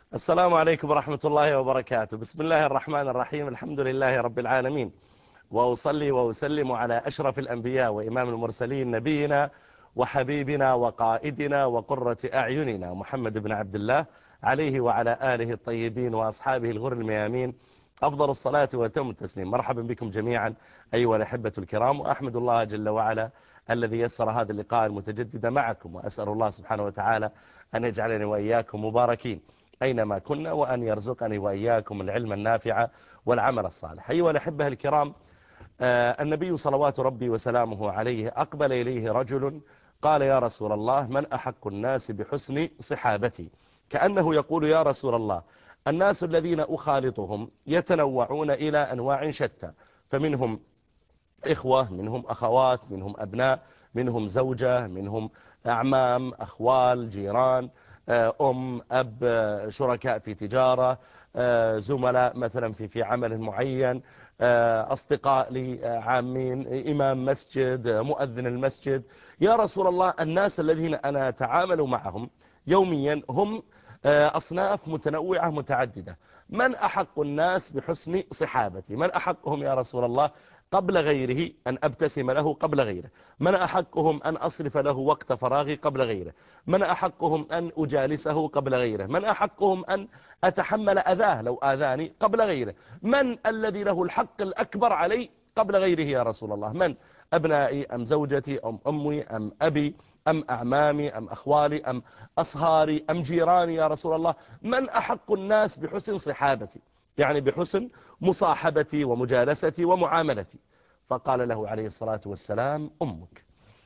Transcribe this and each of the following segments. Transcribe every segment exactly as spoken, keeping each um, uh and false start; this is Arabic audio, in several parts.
السلام عليكم ورحمة الله وبركاته. بسم الله الرحمن الرحيم. الحمد لله رب العالمين، وأصلي وأسلم على أشرف الأنبياء وإمام المرسلين، نبينا وحبيبنا وقائدنا وقرة أعيننا محمد بن عبد الله، عليه وعلى آله الطيبين وأصحابه الغر الميامين أفضل الصلاة وتم التسليم. مرحبا بكم جميعا أيها الأحبة الكرام، وأحمد الله جل وعلا الذي يسر هذا اللقاء المتجدد معكم، وأسأل الله سبحانه وتعالى أن يجعلني وإياكم مباركين أينما كنا، وأن يرزقني وإياكم العلم النافع والعمل الصالح. أيها الأحبة الكرام، آه النبي صلوات ربي وسلامه عليه أقبل إليه رجل قال: يا رسول الله، من أحق الناس بحسن صحابتي؟ كأنه يقول: يا رسول الله، الناس الذين أخالطهم يتنوعون إلى أنواع شتى، فمنهم إخوة، منهم أخوات، منهم أبناء، منهم زوجة، منهم أعمام، أخوال، جيران، أم، أب، شركاء في تجارة، زملاء مثلا في في عمل معين، أصدقاء لي عامين، إمام مسجد، مؤذن المسجد. يا رسول الله، الناس الذين أنا أتعامل معهم يوميا هم أصناف متنوعة متعددة. من أحق الناس بحسن صحابتي؟ من أحقهم يا رسول الله قبل غيره أن أبتسم له قبل غيره؟ من أحقهم أن أصرف له وقت فراغي قبل غيره؟ من أحقهم أن أجالسه قبل غيره؟ من أحقهم أن أتحمل أذاه لو آذاني قبل غيره؟ من الذي له الحق الأكبر علي قبل غيره يا رسول الله؟ من؟ أبنائي أم زوجتي أم أمي أم أبي أم أعمامي أم أخوالي أم أصهاري أم جيراني يا رسول الله؟ من أحق الناس بحسن صحابتي، يعني بحسن مصاحبتي ومجالستي ومعاملتي؟ فقال له عليه الصلاة والسلام: أمك.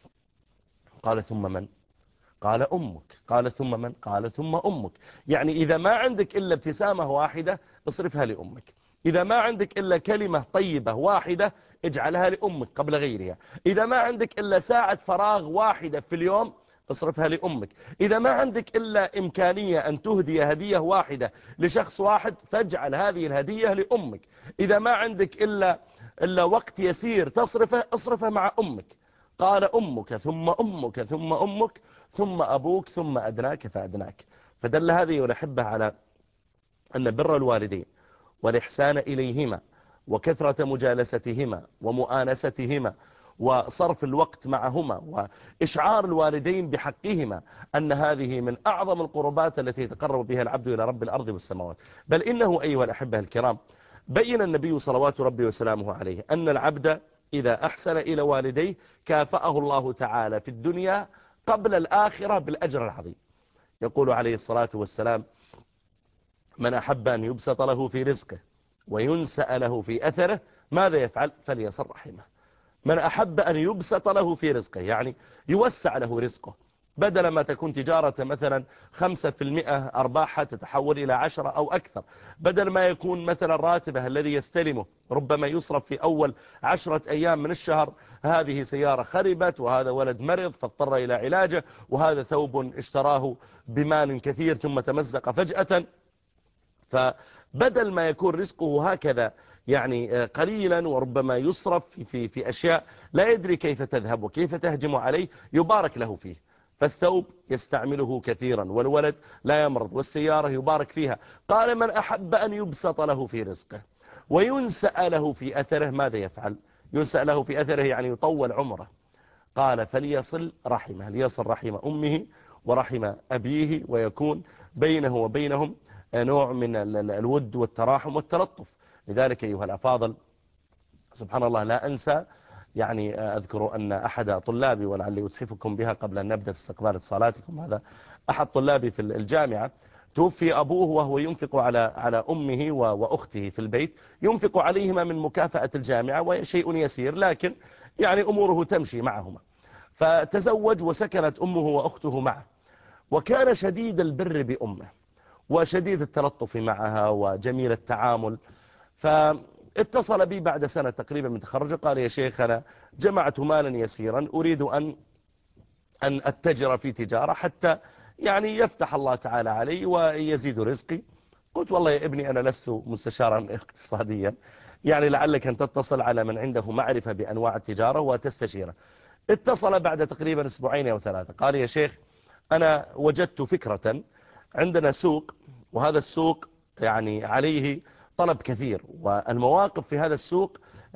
قال: ثم من؟ قال: أمك. قال: ثم من؟ قال: ثم أمك. يعني إذا ما عندك إلا ابتسامة واحدة اصرفها لأمك، إذا ما عندك إلا كلمة طيبة واحدة اجعلها لأمك قبل غيرها، إذا ما عندك إلا ساعة فراغ واحدة في اليوم اصرفها لأمك، إذا ما عندك إلا إمكانية أن تهدي هدية واحدة لشخص واحد فاجعل هذه الهدية لأمك، إذا ما عندك إلا, إلا وقت يسير تصرفه اصرفه مع أمك. قال: أمك ثم أمك ثم أمك ثم أبوك ثم أدناك فأدناك. فدل هذه ونحبه على أن بر الوالدين والإحسان إليهما وكثرة مجالستهما ومؤانستهما وصرف الوقت معهما وإشعار الوالدين بحقهما أن هذه من أعظم القربات التي يتقرب بها العبد إلى رب الأرض والسماوات. بل إنه أيها الأحبة الكرام بين النبي صلوات ربي وسلامه عليه أن العبد إذا أحسن إلى والديه كافأه الله تعالى في الدنيا قبل الآخرة بالأجر العظيم. يقول عليه الصلاة والسلام: من أحب أن يبسط له في رزقه وينسأ له في أثره ماذا يفعل؟ فليصل رحمه. من أحب أن يبسط له في رزقه، يعني يوسع له رزقه، بدل ما تكون تجارة مثلا خمسة في المئة أرباحها تتحول إلى عشرة أو أكثر، بدل ما يكون مثلا راتبه الذي يستلمه ربما يصرف في أول عشرة أيام من الشهر، هذه سيارة خربت، وهذا ولد مرض فاضطر إلى علاجه، وهذا ثوب اشتراه بمال كثير ثم تمزق فجأة. فبدل ما يكون رزقه هكذا يعني قليلا وربما يصرف في, في, في أشياء لا يدري كيف تذهب وكيف تهجم عليه، يبارك له فيه. فالثوب يستعمله كثيرا، والولد لا يمرض، والسيارة يبارك فيها. قال: من أحب أن يبسط له في رزقه وينسأ له في أثره ماذا يفعل؟ ينسأ له في أثره يعني يطول عمره. قال: فليصل رحمه، ليصل رحم أمه ورحم أبيه، ويكون بينه وبينهم نوع من الود والتراحم والتلطف. لذلك أيها الأفاضل، سبحان الله، لا أنسى يعني أذكر أن أحد طلابي، ولعلي أتحفكم بها قبل أن نبدأ في استقبال اتصالاتكم، هذا أحد طلابي في الجامعة توفي أبوه وهو ينفق على على أمه وأخته في البيت، ينفق عليهما من مكافأة الجامعة وشيء يسير، لكن يعني أموره تمشي معهما. فتزوج وسكنت أمه وأخته معه، وكان شديد البر بأمه وشديد التلطف معها وجميل التعامل. فاتصل بي بعد سنة تقريبا من تخرجه، قال: يا شيخ، أنا جمعت مالا يسيرا أريد أن أن أتجر في تجارة حتى يعني يفتح الله تعالى علي ويزيد رزقي. قلت: والله يا ابني، أنا لست مستشارا اقتصاديا، يعني لعلك أن تتصل على من عنده معرفة بأنواع التجارة وتستشيره. اتصل بعد تقريبا أسبوعين أو ثلاثة، قال: يا شيخ، أنا وجدت فكرة، عندنا سوق وهذا السوق يعني عليه طلب كثير، والمواقف في هذا السوق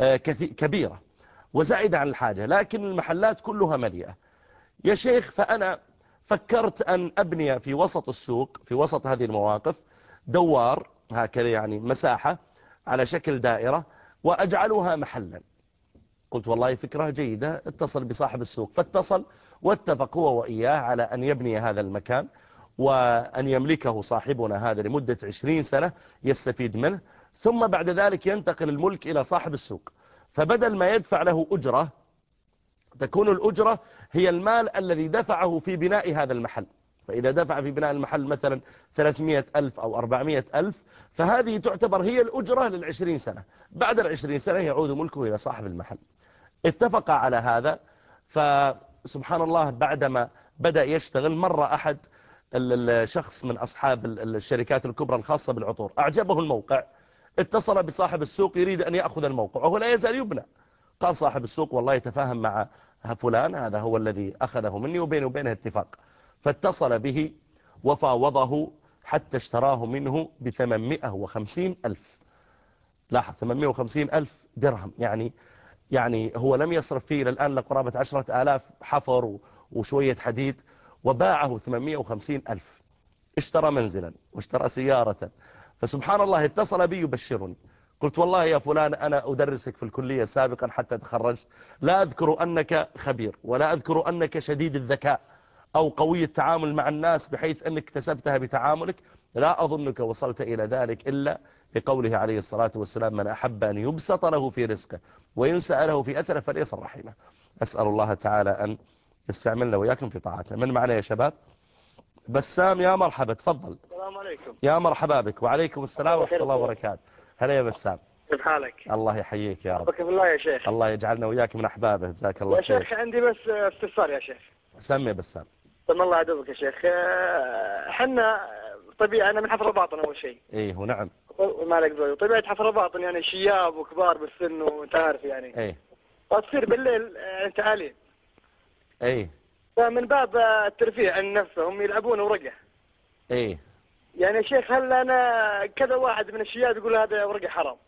كبيرة وزائدة عن الحاجة، لكن المحلات كلها مليئة يا شيخ. فأنا فكرت أن أبني في وسط السوق، في وسط هذه المواقف، دوار هكذا يعني مساحة على شكل دائرة وأجعلها محلا. قلت والله فكرة جيدة، اتصل بصاحب السوق، فاتصل واتفق هو وإياه على أن يبني هذا المكان وأن يملكه صاحبنا هذا لمدة عشرين سنة يستفيد منه، ثم بعد ذلك ينتقل الملك إلى صاحب السوق. فبدل ما يدفع له أجرة، تكون الأجرة هي المال الذي دفعه في بناء هذا المحل. فإذا دفع في بناء المحل مثلا ثلاثمائة ألف أو أربعمائة ألف، فهذه تعتبر هي الأجرة للعشرين سنة. بعد العشرين سنة يعود ملكه إلى صاحب المحل. اتفق على هذا. فسبحان الله بعدما بدأ يشتغل، مر أحد الشخص من أصحاب الشركات الكبرى الخاصة بالعطور، أعجبه الموقع، اتصل بصاحب السوق يريد أن يأخذ الموقع وهو لا يزال يبنى. قال صاحب السوق والله يتفاهم مع فلان، هذا هو الذي أخذه مني وبيني وبينه اتفاق. فاتصل به وفاوضه حتى اشتراه منه بثمانمائة وخمسين ألف. لاحظ، ثمانمائة وخمسين ألف درهم، يعني يعني هو لم يصرف فيه إلى الآن لقرابة عشرة آلاف حفر وشوية حديد، وباعه ثمانمائة وخمسين ألف. اشترى منزلا واشترى سيارة. فسبحان الله اتصل بي يبشرني. قلت والله يا فلان أنا أدرسك في الكلية سابقا حتى تخرجت، لا أذكر أنك خبير ولا أذكر أنك شديد الذكاء أو قوي التعامل مع الناس بحيث أنك اكتسبتها بتعاملك، لا أظنك وصلت إلى ذلك إلا بقوله عليه الصلاة والسلام: من أحب أن يبسط له في رزقه وينسأ له في أثره فليصل رحمه. أسأل الله تعالى أن يستعملنا وإياكم في طاعته. من معنا يا شباب؟ بسام، يا مرحبا، تفضل. السلام عليكم. يا مرحبا بك. وعليكم السلام ورحمة الله وبركاته. هلا يا بسام، كيف حالك؟ الله يحييك يا رب. بك بالله يا شيخ. الله يجعلنا وياك من أحبابه، جزاك الله يا خير. شيخ عندي بس استفسار يا شيخ. سمي بسام. تم الله عدوك يا شيخ. حنا طبيعي أنا من حفر الباطن أول شيء. إيه ونعم. مالك ذوي طبيعة حفر الباطن يعني شياب وكبار بالسن وأنت عارف يعني. إيه. وتصير بالليل أنت عالي. إيه. فمن باب الترفيه عن نفسهم يلعبون ورقة. إيه. يعني يا شيخ هل أنا كذا واحد من الشياب يقول هذا ورقة حرام.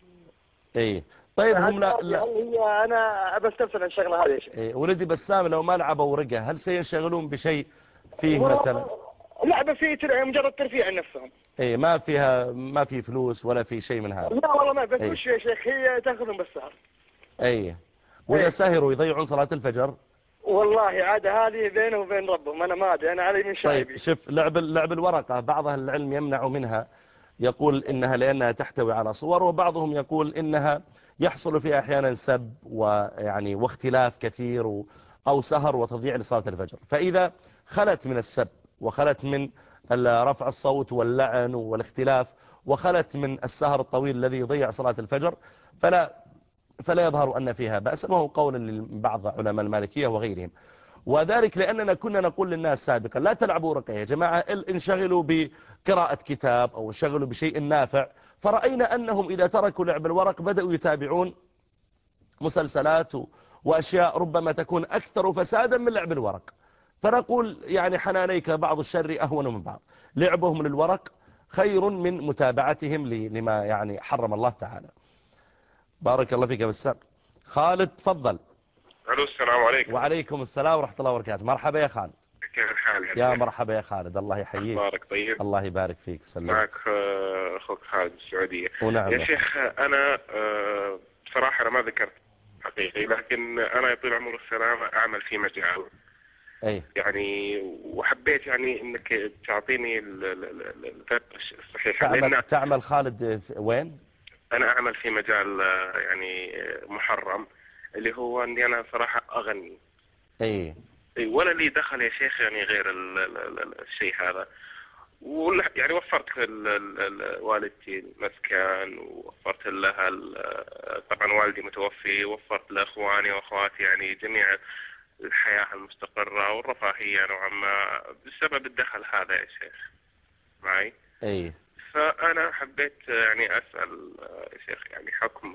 إيه. طيب هم لا, لا. هل هي أنا بستفسر عن الشغلة هذه يا شيخ. إيه. ولدي بسام لو ما لعبوا ورقة هل سينشغلون بشيء فيه مثلا؟ لعبة فيه مجرد ترفيه عن نفسهم. إيه. ما فيها ما في فلوس ولا في شيء من هذا؟ لا والله ما بس. إيه. وش يا شيخ هي تأخذهم بالسهر. إيه. وإذا إيه. سهروا يضيعون صلاة الفجر؟ والله عادة هذه بينه وبين ربهم، أنا ما أدري، أنا علي من شايبي. طيب شوف، لعب لعب الورقة بعض أهل العلم يمنع منها، يقول إنها لأنها تحتوي على صور، وبعضهم يقول إنها يحصل فيها أحيانا سب ويعني واختلاف كثير و أو سهر وتضييع لصلاة الفجر. فإذا خلت من السب وخلت من رفع الصوت واللعن والاختلاف وخلت من السهر الطويل الذي يضيع صلاة الفجر فلا فلا يظهر أن فيها بأس، وهو قول لبعض علماء المالكية وغيرهم. وذلك لأننا كنا نقول للناس سابقا لا تلعبوا ورقة يا جماعة، انشغلوا بقراءة كتاب أو انشغلوا بشيء نافع. فرأينا أنهم إذا تركوا لعب الورق بدأوا يتابعون مسلسلات وأشياء ربما تكون أكثر فسادا من لعب الورق. فنقول يعني حنانيك بعض الشر أهون من بعض، لعبهم للورق خير من متابعتهم لما يعني حرم الله تعالى. بارك الله فيك يا بسام. خالد تفضل. الو السلام عليكم. وعليكم السلام ورحمة الله وبركاته. مرحبا يا خالد. كيف الحال يا مرحبا يا خالد، الله يحييك. اخبارك طيب؟ الله يبارك فيك وسلم. معك اخوك خالد السعودية. ونعم يا شيخ انا بصراحة انا ما ذكرت حقيقي، لكن انا يطول عمر السلامة اعمل في مجال اي يعني، وحبيت يعني انك تعطيني الفكرة الصحيحة. تعمل, لأن تعمل خالد وين؟ انا اعمل في مجال يعني محرم، اللي هو اني انا صراحة اغني. اي ولا لي دخل يا شيخ يعني غير ال ال ال الشيء هذا. يعني وفرت والدتي المسكن، ووفرت لها طبعا والدي متوفي، وفرت لاخواني واخواتي يعني جميع الحياة المستقرة والرفاهية نوعا ما بسبب الدخل هذا يا شيخ معي. اي فأنا حبيت يعني أسأل يا شيخ يعني حكم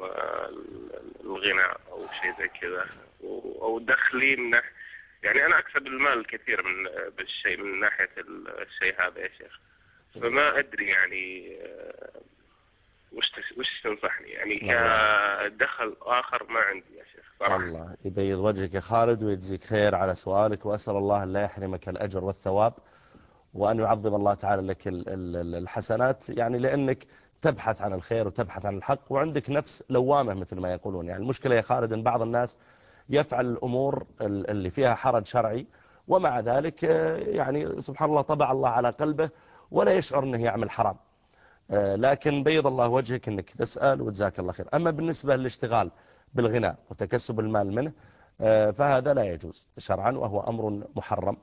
الغناء أو شيء زي كذا، أو دخلي من يعني أنا أكسب المال الكثير من بالشيء من ناحية الشيء هذا يا شيخ. فما أدري يعني وش وش تنصحني يعني الله. كدخل آخر ما عندي يا شيخ صراحة. الله يبيض وجهك يا خالد ويجزيك خير على سؤالك، وأسأل الله أن لا يحرمك الأجر والثواب، وأن يعظم الله تعالى لك الحسنات، يعني لأنك تبحث عن الخير وتبحث عن الحق وعندك نفس لوامة مثل ما يقولون. يعني المشكلة يا خالد أن بعض الناس يفعل الأمور اللي فيها حرج شرعي، ومع ذلك يعني سبحان الله طبع الله على قلبه ولا يشعر أنه يعمل حرام. لكن بيض الله وجهك أنك تسأل وجزاك الله خير. أما بالنسبة للاشتغال بالغناء وتكسب المال منه فهذا لا يجوز شرعا وهو أمر محرم،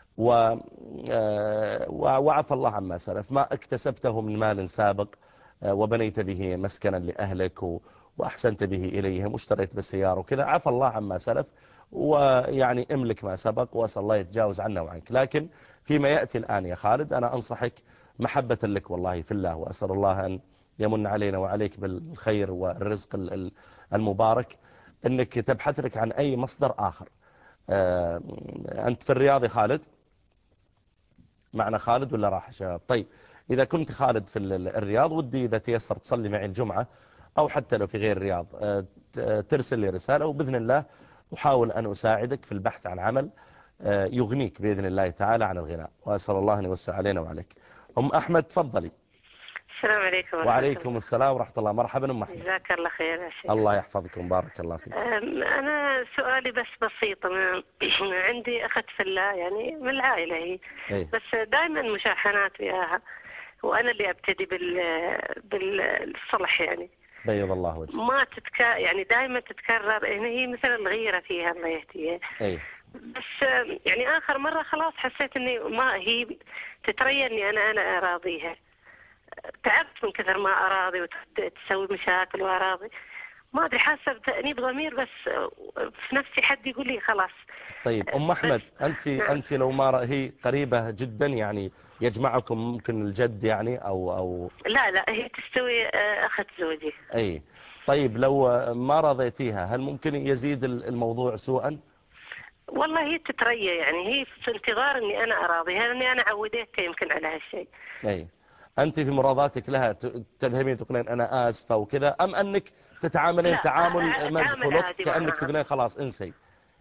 وعفى الله عما سلف. ما اكتسبته من مال سابق وبنيت به مسكنا لأهلك وأحسنت به إليهم واشتريت بالسيارة وكذا، عفى الله عما سلف، ويعني املك ما سبق وأسأل الله يتجاوز عنا وعنك. لكن فيما يأتي الآن يا خالد أنا أنصحك محبة لك والله في الله، وأسأل الله أن يمن علينا وعليك بالخير والرزق المبارك، أنك تبحث لك عن أي مصدر آخر. أنت في الرياض يا خالد؟ معنا خالد ولا راح شباب؟ طيب إذا كنت خالد في الرياض ودي إذا تيسر تصلي معي الجمعة، أو حتى لو في غير الرياض ترسل لي رسالة، وبإذن الله أحاول أن أساعدك في البحث عن عمل يغنيك بإذن الله تعالى عن الغناء، وأسأل الله أن يوسع علينا وعليك. أم أحمد تفضلي. السلام عليكم ورحمة وعليكم الله. السلام ورحمة الله. مرحبا أم أحمد. جزاك الله خير يا شيخ. الله يحفظكم بارك الله فيك. أنا سؤالي بس بسيط. عندي أخت في الله يعني من العائلة هي أي. بس دائما مشاحنات وياها، وأنا اللي أبتدي بال بالصلح يعني. بيض الله وجهك. ما تتك يعني دائما تتكرر، يعني هي مثل الغيرة فيها الله يهديها. أي. بس يعني آخر مرة خلاص حسيت إني ما هي تتريى إني أنا أنا أراضيها. تعبت من كثر ما أراضي وتسوي مشاكل وأراضي، ما أدري حاسة بتأنيب ضمير، بس في نفسي حد يقول لي خلاص. طيب أم أحمد أنت نعم. أنت لو ما هي قريبة جدا يعني يجمعكم ممكن الجد يعني أو أو لا لا هي تستوي أخت زوجي. أي. طيب لو ما رضيتيها هل ممكن يزيد الموضوع سوءا؟ والله هي تتريى يعني، هي في انتظار إني أنا أراضيها لأني أنا عودتها يمكن على هالشيء. أي. أنت في مراضاتك لها تذهبين تقولين أنا آسفة وكذا، أم أنك تتعاملين تعامل مزح ولطف كأنك تقولين خلاص انسي؟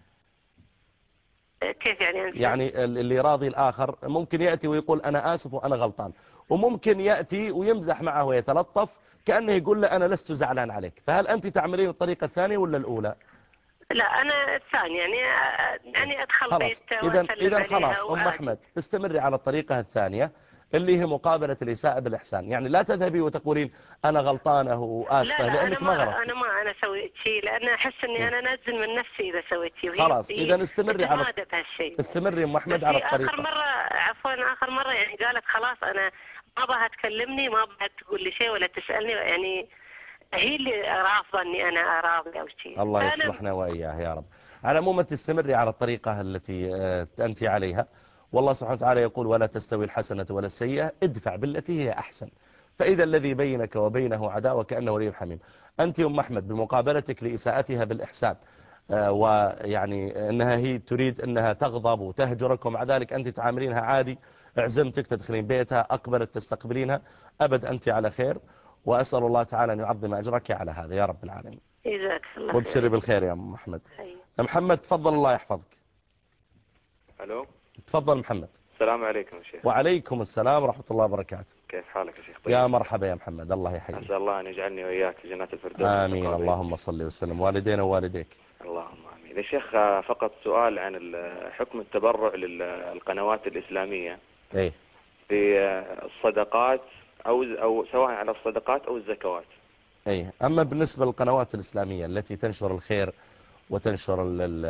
كيف يعني انسي؟ يعني اللي راضي الآخر ممكن يأتي ويقول أنا آسف وأنا غلطان، وممكن يأتي ويمزح معه ويتلطف كأنه يقول له أنا لست زعلان عليك، فهل أنت تعملين الطريقة الثانية ولا الأولى؟ لا أنا الثانية يعني يعني أدخل خلاص. بيته إذا وأسلم إذا خلاص عليها أم أحمد استمري على الطريقة الثانية اللي هي مقابلة الإساءة بالإحسان، يعني لا تذهبي وتقولين أنا غلطانة وآسفة، لا لا لأنك أنا ما ما غلطتي. أنا ما أنا سويت شيء، لأن أحس إني أنا نازل من نفسي إذا سويت شيء. خلاص إذا استمري على بهالشيء. استمري أم أحمد على الطريقة. آخر مرة عفوا آخر مرة يعني قالت خلاص أنا ما بها تكلمني، ما بها تقول لي شيء ولا تسألني، يعني هي اللي رافضة إني أنا أراضي أو شيء. الله يصلحنا وإياه يا رب. على العموم تستمري على الطريقة التي أنت عليها، والله سبحانه وتعالى يقول ولا تستوي الحسنة ولا السيئة ادفع بالتي هي أحسن، فإذا الذي بينك وبينه عداوة كأنه ولي حميم. أنت أم أحمد بمقابلتك لإساءتها بالإحسان ويعني أنها هي تريد أنها تغضب وتهجرك، ومع ذلك أنت تعاملينها عادي، عزمتك تدخلين بيتها أقبلت تستقبلينها، أبد أنت على خير، وأسأل الله تعالى أن يعظم أجرك على هذا يا رب العالمين. جزاك الله خير. وابشري بالخير يا أم محمد. حي. محمد تفضل الله يحفظك. الو تفضل محمد. السلام عليكم يا شيخ. وعليكم السلام ورحمة الله وبركاته. كيف حالك يا شيخ؟ طيب. يا مرحبا يا محمد، الله يحييك. أسأل الله أن يجعلني وإياك في جنات الفردوس. آمين اللهم صل وسلم، والدينا ووالديك. اللهم آمين. يا شيخ فقط سؤال عن حكم التبرع للقنوات الإسلامية. ايه. في الصدقات أو أو سواء على الصدقات أو الزكوات. ايه. أما بالنسبة للقنوات الإسلامية التي تنشر الخير وتنشر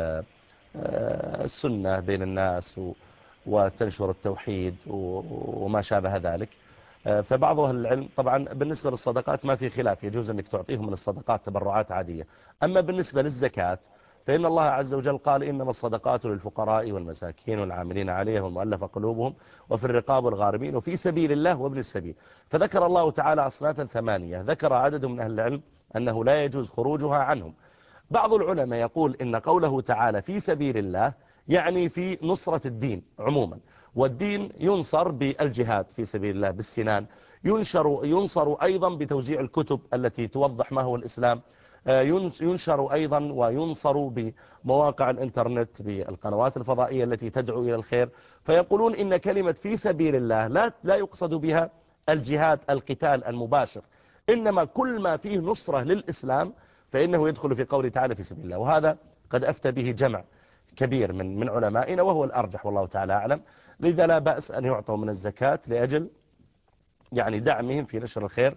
السنة بين الناس وتنشر التوحيد وما شابه ذلك، فبعض أهل العلم طبعا بالنسبة للصدقات ما في خلاف، يجوز أنك تعطيهم من الصدقات تبرعات عادية. أما بالنسبة للزكاة فإن الله عز وجل قال إنما الصدقات للفقراء والمساكين والعاملين عليها والمؤلفة قلوبهم وفي الرقاب والغارمين وفي سبيل الله وابن السبيل. فذكر الله تعالى أصنافا ثمانية، ذكر عدد من أهل العلم أنه لا يجوز خروجها عنهم. بعض العلماء يقول إن قوله تعالى في سبيل الله يعني في نصرة الدين عموما، والدين ينصر بالجهاد في سبيل الله بالسنان، ينشر, ينصر أيضا بتوزيع الكتب التي توضح ما هو الإسلام، ينشر أيضا وينصر بمواقع الإنترنت، بالقنوات الفضائية التي تدعو إلى الخير. فيقولون إن كلمة في سبيل الله لا, لا يقصد بها الجهاد القتال المباشر، إنما كل ما فيه نصرة للإسلام فإنه يدخل في قوله تعالى في سبيل الله. وهذا قد أفتى به جمع كبير من من علمائنا وهو الأرجح والله تعالى أعلم. لذا لا بأس أن يعطوا من الزكاة لأجل يعني دعمهم في نشر الخير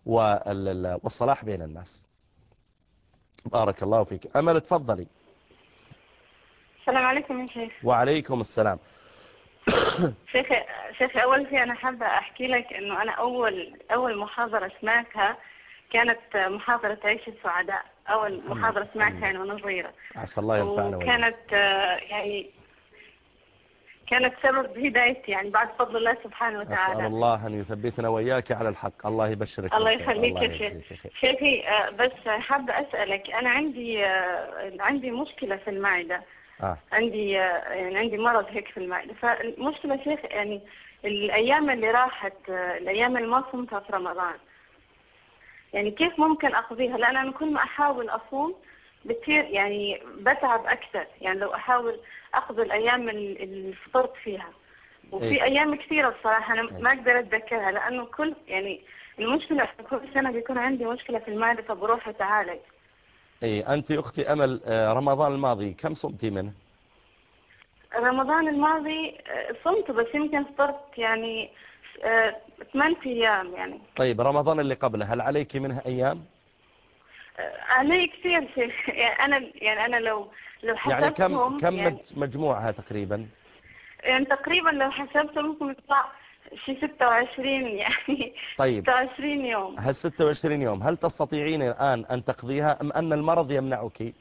والصلاح بين الناس. بارك الله فيك. أمل تفضلي. السلام عليكم يا شيخ. وعليكم السلام. شيخ شيخ أول شيء أنا حابة أحكي لك إنه أنا أول أول محاضرة سمعتها كانت محاضرة عيش السعداء، أول محاضرة سمعتها يعني وأنا صغيرة. عسى الله ينفعنا. وكانت يعني كانت سبب هدايتي يعني بعد فضل الله سبحانه وتعالى. أسأل الله أن يثبتنا وإياك على الحق. الله يبشرك. الله يخليك يا شيخ. شيخي بس حابة أسألك، أنا عندي عندي مشكلة في المعدة. آه. عندي يعني عندي مرض هيك في المعدة. فالمشكلة شيخ يعني الأيام اللي راحت، الأيام اللي ما صمتها في رمضان، يعني كيف ممكن أقضيها؟ لأن أنا كل ما أحاول أصوم بتصير يعني بتعب أكثر، يعني لو أحاول أقضي الأيام اللي فطرت فيها. وفي إيه؟ أيام كثيرة بصراحة أنا إيه؟ ما أقدر أتذكرها، لأنه كل يعني المشكلة كل سنة بيكون عندي مشكلة في المعدة فبروح أتعالج. إيه أنت أختي أمل، رمضان الماضي كم صمتي منه؟ رمضان الماضي صمت بس يمكن فطرت يعني ثمان أيام يعني. طيب رمضان اللي قبله هل عليك منها أيام؟ علي كثير شيخ. يعني أنا يعني أنا لو لو حسبتهم يعني كم كم يعني مجموعها تقريبا؟ يعني تقريبا لو حسبتهم ممكن يطلع شيء ستة وعشرين يعني. طيب ستة وعشرين يوم. هل ستة وعشرين يوم هل تستطيعين الآن أن تقضيها أم أن المرض يمنعك؟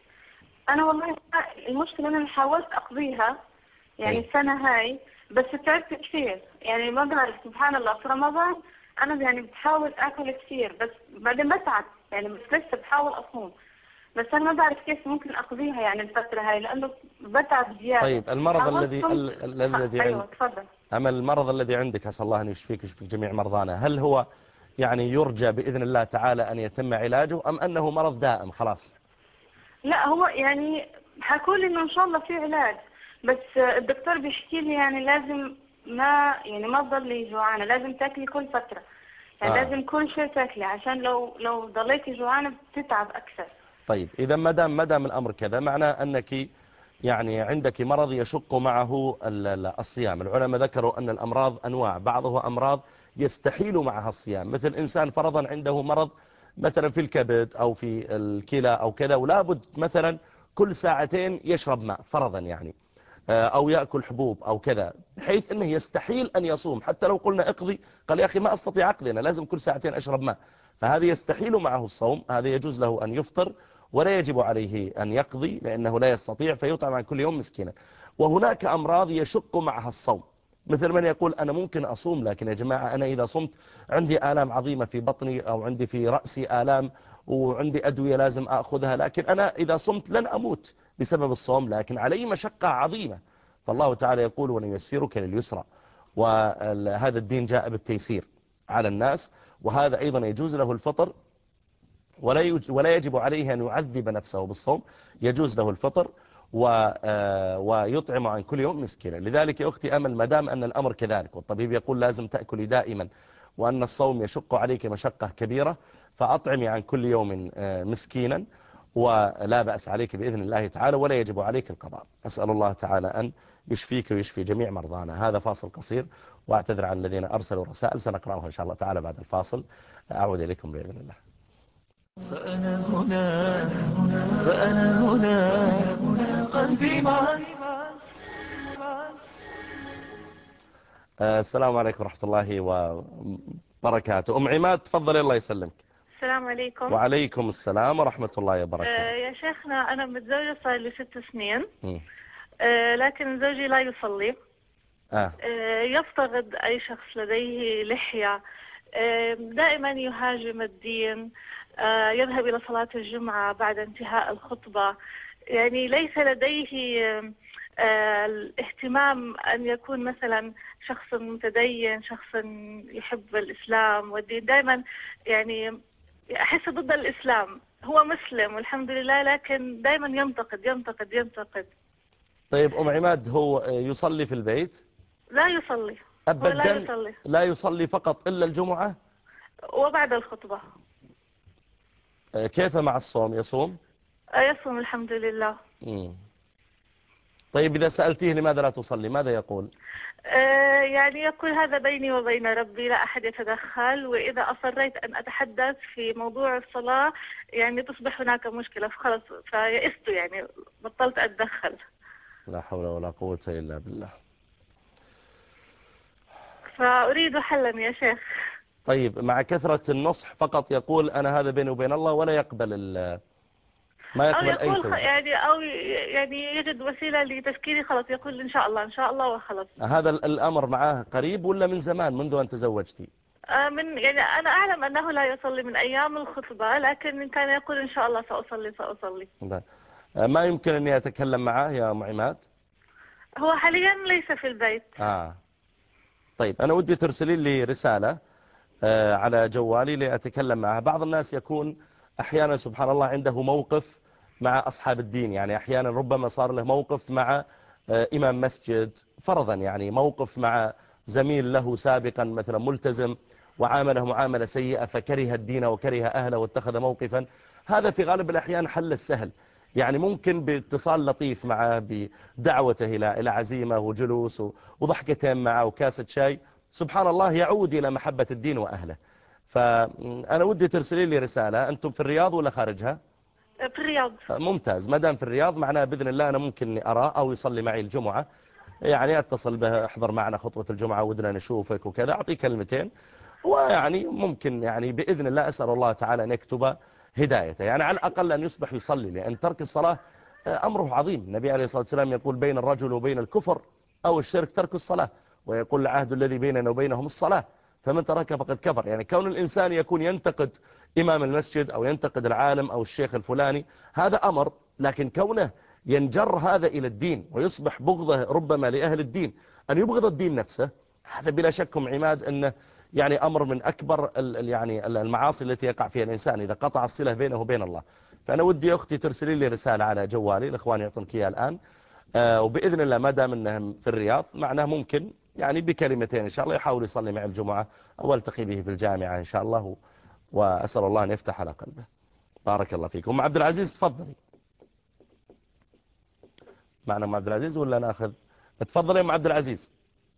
أنا والله المشكلة أنا حاولت أقضيها يعني أي. السنة هاي بس تعبت كثير، يعني ما بعرف سبحان الله في رمضان أنا يعني بحاول أكل كثير بس بعدين بتعب يعني، بس لسه بحاول أصوم بس أنا ما بعرف كيف ممكن أقضيها يعني الفترة هاي لأنه بتعب زيادة. طيب المرض الذي ال... الذي أيوة عند... تفضل. أما المرض الذي عندك أسأل الله أن يشفيك ويشفيك جميع مرضانا، هل هو يعني يرجى بإذن الله تعالى أن يتم علاجه أم أنه مرض دائم خلاص؟ لا هو يعني حكوا لي إنه إن شاء الله في علاج، بس الدكتور بيحكي لي يعني لازم ما يعني ما تضلي جوعانة، لازم تاكلي كل فترة يعني آه. لازم كل شيء تاكلي عشان لو لو ضليتي جوعانة بتتعب أكثر. طيب إذا ما دام ما دام الأمر كذا معناه أنك يعني عندك مرض يشق معه الصيام. العلماء ذكروا أن الأمراض أنواع، بعضها أمراض يستحيل معها الصيام، مثل إنسان فرضا عنده مرض مثلا في الكبد أو في الكلى أو كذا ولا بد مثلا كل ساعتين يشرب ماء فرضا يعني، أو يأكل حبوب أو كذا، بحيث أنه يستحيل أن يصوم. حتى لو قلنا اقضي قال يا أخي ما أستطيع أقضي، أنا لازم كل ساعتين أشرب ماء، فهذا يستحيل معه الصوم. هذا يجوز له أن يفطر ولا يجب عليه أن يقضي لأنه لا يستطيع فيطعم عن كل يوم مسكينا. وهناك أمراض يشق معها الصوم، مثل من يقول أنا ممكن أصوم لكن يا جماعة أنا إذا صمت عندي آلام عظيمة في بطني أو عندي في رأسي آلام وعندي أدوية لازم أخذها، لكن أنا إذا صمت لن أموت بسبب الصوم لكن علي مشقة عظيمة. فالله تعالى يقول ونيسرك لليسرى، وهذا الدين جاء بالتيسير على الناس، وهذا أيضا يجوز له الفطر ولا ولا يجب عليه أن يعذب نفسه بالصوم، يجوز له الفطر ويطعم عن كل يوم مسكينا. لذلك يا أختي أمل ما دام أن الأمر كذلك والطبيب يقول لازم تأكلي دائما وأن الصوم يشق عليك مشقة كبيرة فأطعمي عن كل يوم مسكينا ولا بأس عليك بإذن الله تعالى ولا يجب عليك القضاء. أسأل الله تعالى أن يشفيك ويشفي جميع مرضانا. هذا فاصل قصير وأعتذر عن الذين أرسلوا رسائل سنقرأها إن شاء الله تعالى بعد الفاصل. أعود إليكم بإذن الله. فأنا هنا فأنا هنا قلبي معك. السلام عليكم ورحمة الله وبركاته. أم عماد تفضل. الله يسلمك. السلام عليكم. وعليكم السلام ورحمة الله وبركاته. آه يا شيخنا أنا متزوجة صار لي ست سنين آه لكن زوجي لا يصلي. آه. آه يفتقد أي شخص لديه لحية. آه دائما يهاجم الدين. آه يذهب إلى صلاة الجمعة بعد انتهاء الخطبة. يعني ليس لديه آه، الاهتمام أن يكون مثلا شخص متدين، شخص يحب الإسلام والدين. دائما يعني أحس ضد الإسلام. هو مسلم والحمد لله، لكن دائما ينتقد ينتقد ينتقد. طيب أم عماد، هو يصلي في البيت؟ لا يصلي. هو لا أبدا؟ يصلي. لا يصلي فقط إلا الجمعة؟ وبعد الخطبة. كيف مع الصوم؟ يصوم؟ يصوم الحمد لله. مم. طيب إذا سألتيه لماذا لا تصلي ماذا يقول؟ آه، يعني يقول هذا بيني وبين ربي، لا أحد يتدخل، وإذا أصريت أن أتحدث في موضوع الصلاة يعني تصبح هناك مشكلة، فخلص فيئست يعني بطلت أتدخل. لا حول ولا قوة إلا بالله. فأريد حلا يا شيخ. طيب مع كثرة النصح فقط يقول أنا هذا بيني وبين الله، ولا يقبل ال ما أو يقبل أي يقول خ- توجيه؟ يعني أو يعني يجد وسيلة لتفكيري، خلاص يقول إن شاء الله إن شاء الله وخلاص. هذا ال- الأمر معاه قريب ولا من زمان منذ أن تزوجتي؟ آه، من يعني أنا أعلم أنه لا يصلي من أيام الخطبة، لكن كان يقول إن شاء الله سأصلي سأصلي. ده. ما يمكن أني أتكلم معاه يا أم عماد؟ هو حاليا ليس في البيت. آه. طيب أنا ودي ترسلي لي رسالة آه على جوالي لأتكلم معها. بعض الناس يكون أحيانا سبحان الله عنده موقف مع أصحاب الدين، يعني أحيانا ربما صار له موقف مع آه إمام مسجد فرضا، يعني موقف مع زميل له سابقا مثلا ملتزم وعامله معاملة سيئة فكره الدين وكره أهله واتخذ موقفا. هذا في غالب الأحيان حل السهل، يعني ممكن باتصال لطيف معه، بدعوته إلى إلى عزيمة وجلوس وضحكتين معه وكاسة شاي، سبحان الله يعود إلى محبة الدين وأهله. فأنا ودي ترسلي لي رسالة. أنتم في الرياض ولا خارجها؟ في الرياض. ممتاز، ما دام في الرياض معناه بإذن الله أنا ممكن أني أراه أو يصلي معي الجمعة، يعني أتصل به احضر معنا خطبة الجمعة ودنا نشوفك وكذا، أعطيه كلمتين، ويعني ممكن يعني بإذن الله أسأل الله تعالى أن يكتب هدايته، يعني على الأقل أن يصبح يصلي، لأن ترك الصلاة أمره عظيم. النبي عليه الصلاة والسلام يقول بين الرجل وبين الكفر أو الشرك ترك الصلاة، ويقول العهد الذي بيننا وبينهم الصلاة، فمن ترك فقد كفر. يعني كون الإنسان يكون ينتقد إمام المسجد أو ينتقد العالم أو الشيخ الفلاني هذا أمر، لكن كونه ينجر هذا إلى الدين ويصبح بغضه ربما لأهل الدين أن يبغض الدين نفسه، هذا بلا شك عماد أنه يعني أمر من أكبر يعني المعاصي التي يقع فيها الإنسان إذا قطع الصلة بينه وبين الله. فأنا ودي أختي ترسلي لي رسالة على جوالي، الإخوان يعطونك إياها الآن، آه وبإذن الله ما دام أنهم في الرياض معناه ممكن يعني بكلمتين إن شاء الله يحاول يصلي مع الجمعة أو التقي به في الجامعة إن شاء الله، وأسأل الله أن يفتح على قلبه. بارك الله فيكم. أم عبد العزيز تفضلي. معنا أم عبد العزيز ولا ناخذ؟ تفضل يا أم عبد العزيز.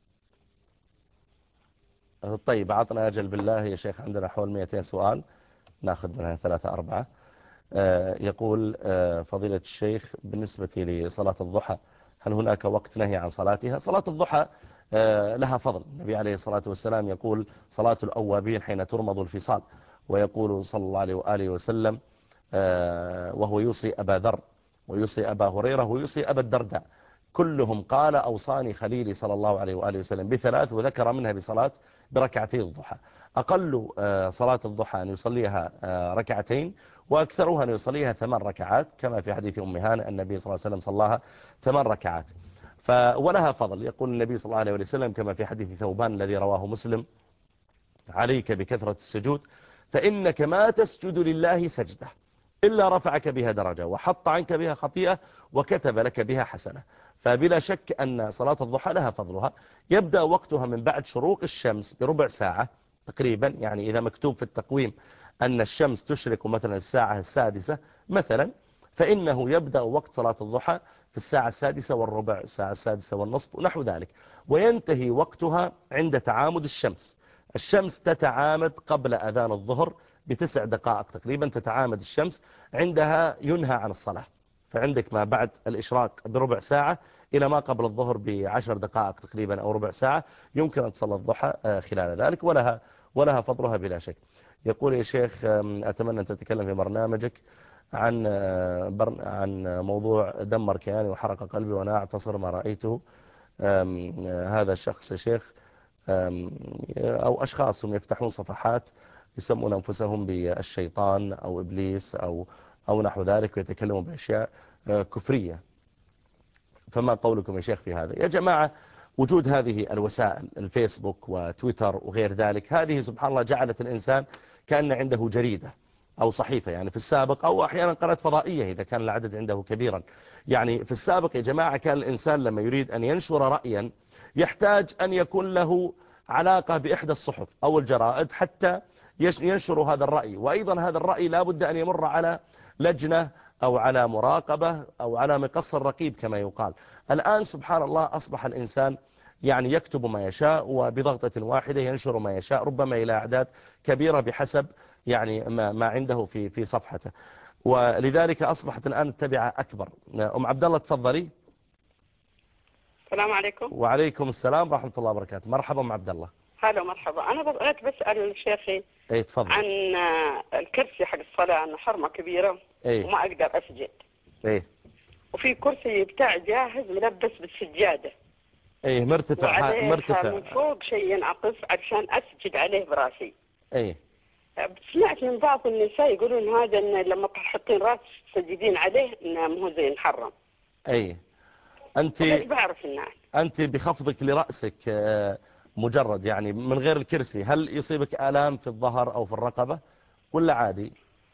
طيب عطنا أجل بالله يا شيخ، عندنا حول مئتين سؤال ناخذ منها ثلاثة أربعة. يقول فضيلة الشيخ بالنسبة لصلاة الضحى هل هناك وقت نهي عن صلاتها؟ صلاة الضحى لها فضل. النبي عليه الصلاة والسلام يقول صلاة الأوابين حين ترمض الفصال، ويقول صلى الله عليه وآله وسلم وهو يوصي أبا ذر ويوصي أبا هريرة ويوصي أبا الدرداء كلهم قال أوصاني خليلي صلى الله عليه وآله وسلم بثلاث، وذكر منها بصلاة بركعتي الضحى. أقل صلاة الضحى أن يصليها ركعتين، وأكثرها أن يصليها ثمان ركعات كما في حديث أم هانئ النبي صلى الله عليه وسلم صلاها ثمان ركعات. ولها فضل. يقول النبي صلى الله عليه وسلم كما في حديث ثوبان الذي رواه مسلم عليك بكثرة السجود فإنك ما تسجد لله سجدة إلا رفعك بها درجة وحط عنك بها خطيئة وكتب لك بها حسنة. فبلا شك أن صلاة الضحى لها فضلها. يبدأ وقتها من بعد شروق الشمس بربع ساعة تقريبا، يعني إذا مكتوب في التقويم أن الشمس تشرق مثلا الساعة السادسة مثلا، فإنه يبدأ وقت صلاة الضحى في الساعة السادسة والربع، الساعة السادسة والنصف ونحو ذلك، وينتهي وقتها عند تعامد الشمس. الشمس تتعامد قبل أذان الظهر بتسع دقائق تقريبا، تتعامد الشمس عندها ينهى عن الصلاة. فعندك ما بعد الإشراق بربع ساعة إلى ما قبل الظهر بعشر دقائق تقريبا أو ربع ساعة يمكن أن تصلي الضحى خلال ذلك، ولها ولها فضلها بلا شك. يقول يا شيخ أتمنى أن تتكلم في برنامجك عن عن موضوع دمر كياني وحرق قلبي وأنا أعتصر ما رأيته. هذا الشخص يا شيخ أو أشخاص هم يفتحون صفحات يسمون أنفسهم بالشيطان أو إبليس أو أو نحو ذلك، ويتكلمون بأشياء كفرية. فما قولكم يا شيخ في هذا؟ يا جماعة وجود هذه الوسائل الفيسبوك وتويتر وغير ذلك، هذه سبحان الله جعلت الإنسان كأن عنده جريدة أو صحيفة يعني في السابق، أو أحيانا قناة فضائية إذا كان العدد عنده كبيرا. يعني في السابق يا جماعة كان الإنسان لما يريد أن ينشر رأيا يحتاج أن يكون له علاقة بإحدى الصحف أو الجرائد حتى ينشر هذا الرأي، وأيضا هذا الرأي لا بد أن يمر على لجنة أو على مراقبة أو على مقص الرقيب كما يقال. الآن سبحان الله أصبح الإنسان يعني يكتب ما يشاء وبضغطة واحدة ينشر ما يشاء، ربما إلى أعداد كبيرة بحسب يعني ما, ما عنده في في صفحته، ولذلك أصبحت الآن التبعة أكبر. أم عبد الله تفضلي. السلام عليكم. وعليكم السلام ورحمة الله وبركاته. مرحبا أم عبد الله. هلا مرحبا. أنا بغيت بسأل شيخي ايه تفضل. عن الكرسي حق الصلاة، أنه حرمة كبيرة ايه وما أقدر أسجد. ايه وفي كرسي بتاع جاهز ملبس بالسجادة. ايه مرتفع وعليه مرتفع من فوق شيء ينعقص عشان أسجد عليه براسي. ايه سمعت من بعض النساء يقولون هذا إن لما تحطين راس تسجدين عليه إنه مو زي محرم. ايه أنت بعرف إنه أنت بخفضك لرأسك مجرد يعني من غير الكرسي، هل يصيبك آلام في الظهر أو في الرقبة ولا عادي؟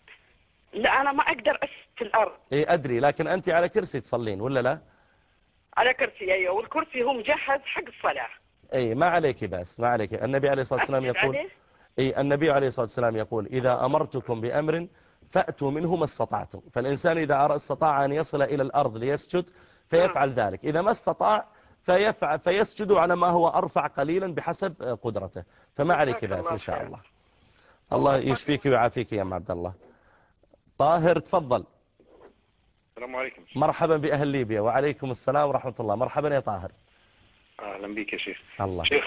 لا أنا ما أقدر أسجد في الأرض. إيه أدري، لكن أنت على كرسي تصلين ولا لا؟ على كرسي أيوة، والكرسي هو مجهز حق الصلاة. إيه ما عليك بس ما عليك. النبي عليه الصلاة والسلام يقول عليه؟ إيه النبي عليه الصلاة والسلام يقول إذا أمرتكم بأمر فأتوا منه ما استطعتم. فالإنسان إذا استطاع أن يصل إلى الأرض ليسجد فيفعل ذلك، إذا ما استطاع فيفعل فيسجد على ما هو أرفع قليلا بحسب قدرته، فما عليك بأس إن شاء الله. الله يشفيك ويعافيك يا عبد الله. طاهر تفضل. السلام عليكم. مرحبا بأهل ليبيا. وعليكم السلام ورحمة الله. مرحبا يا طاهر. أهلا بك يا شيخ. الله. شيخ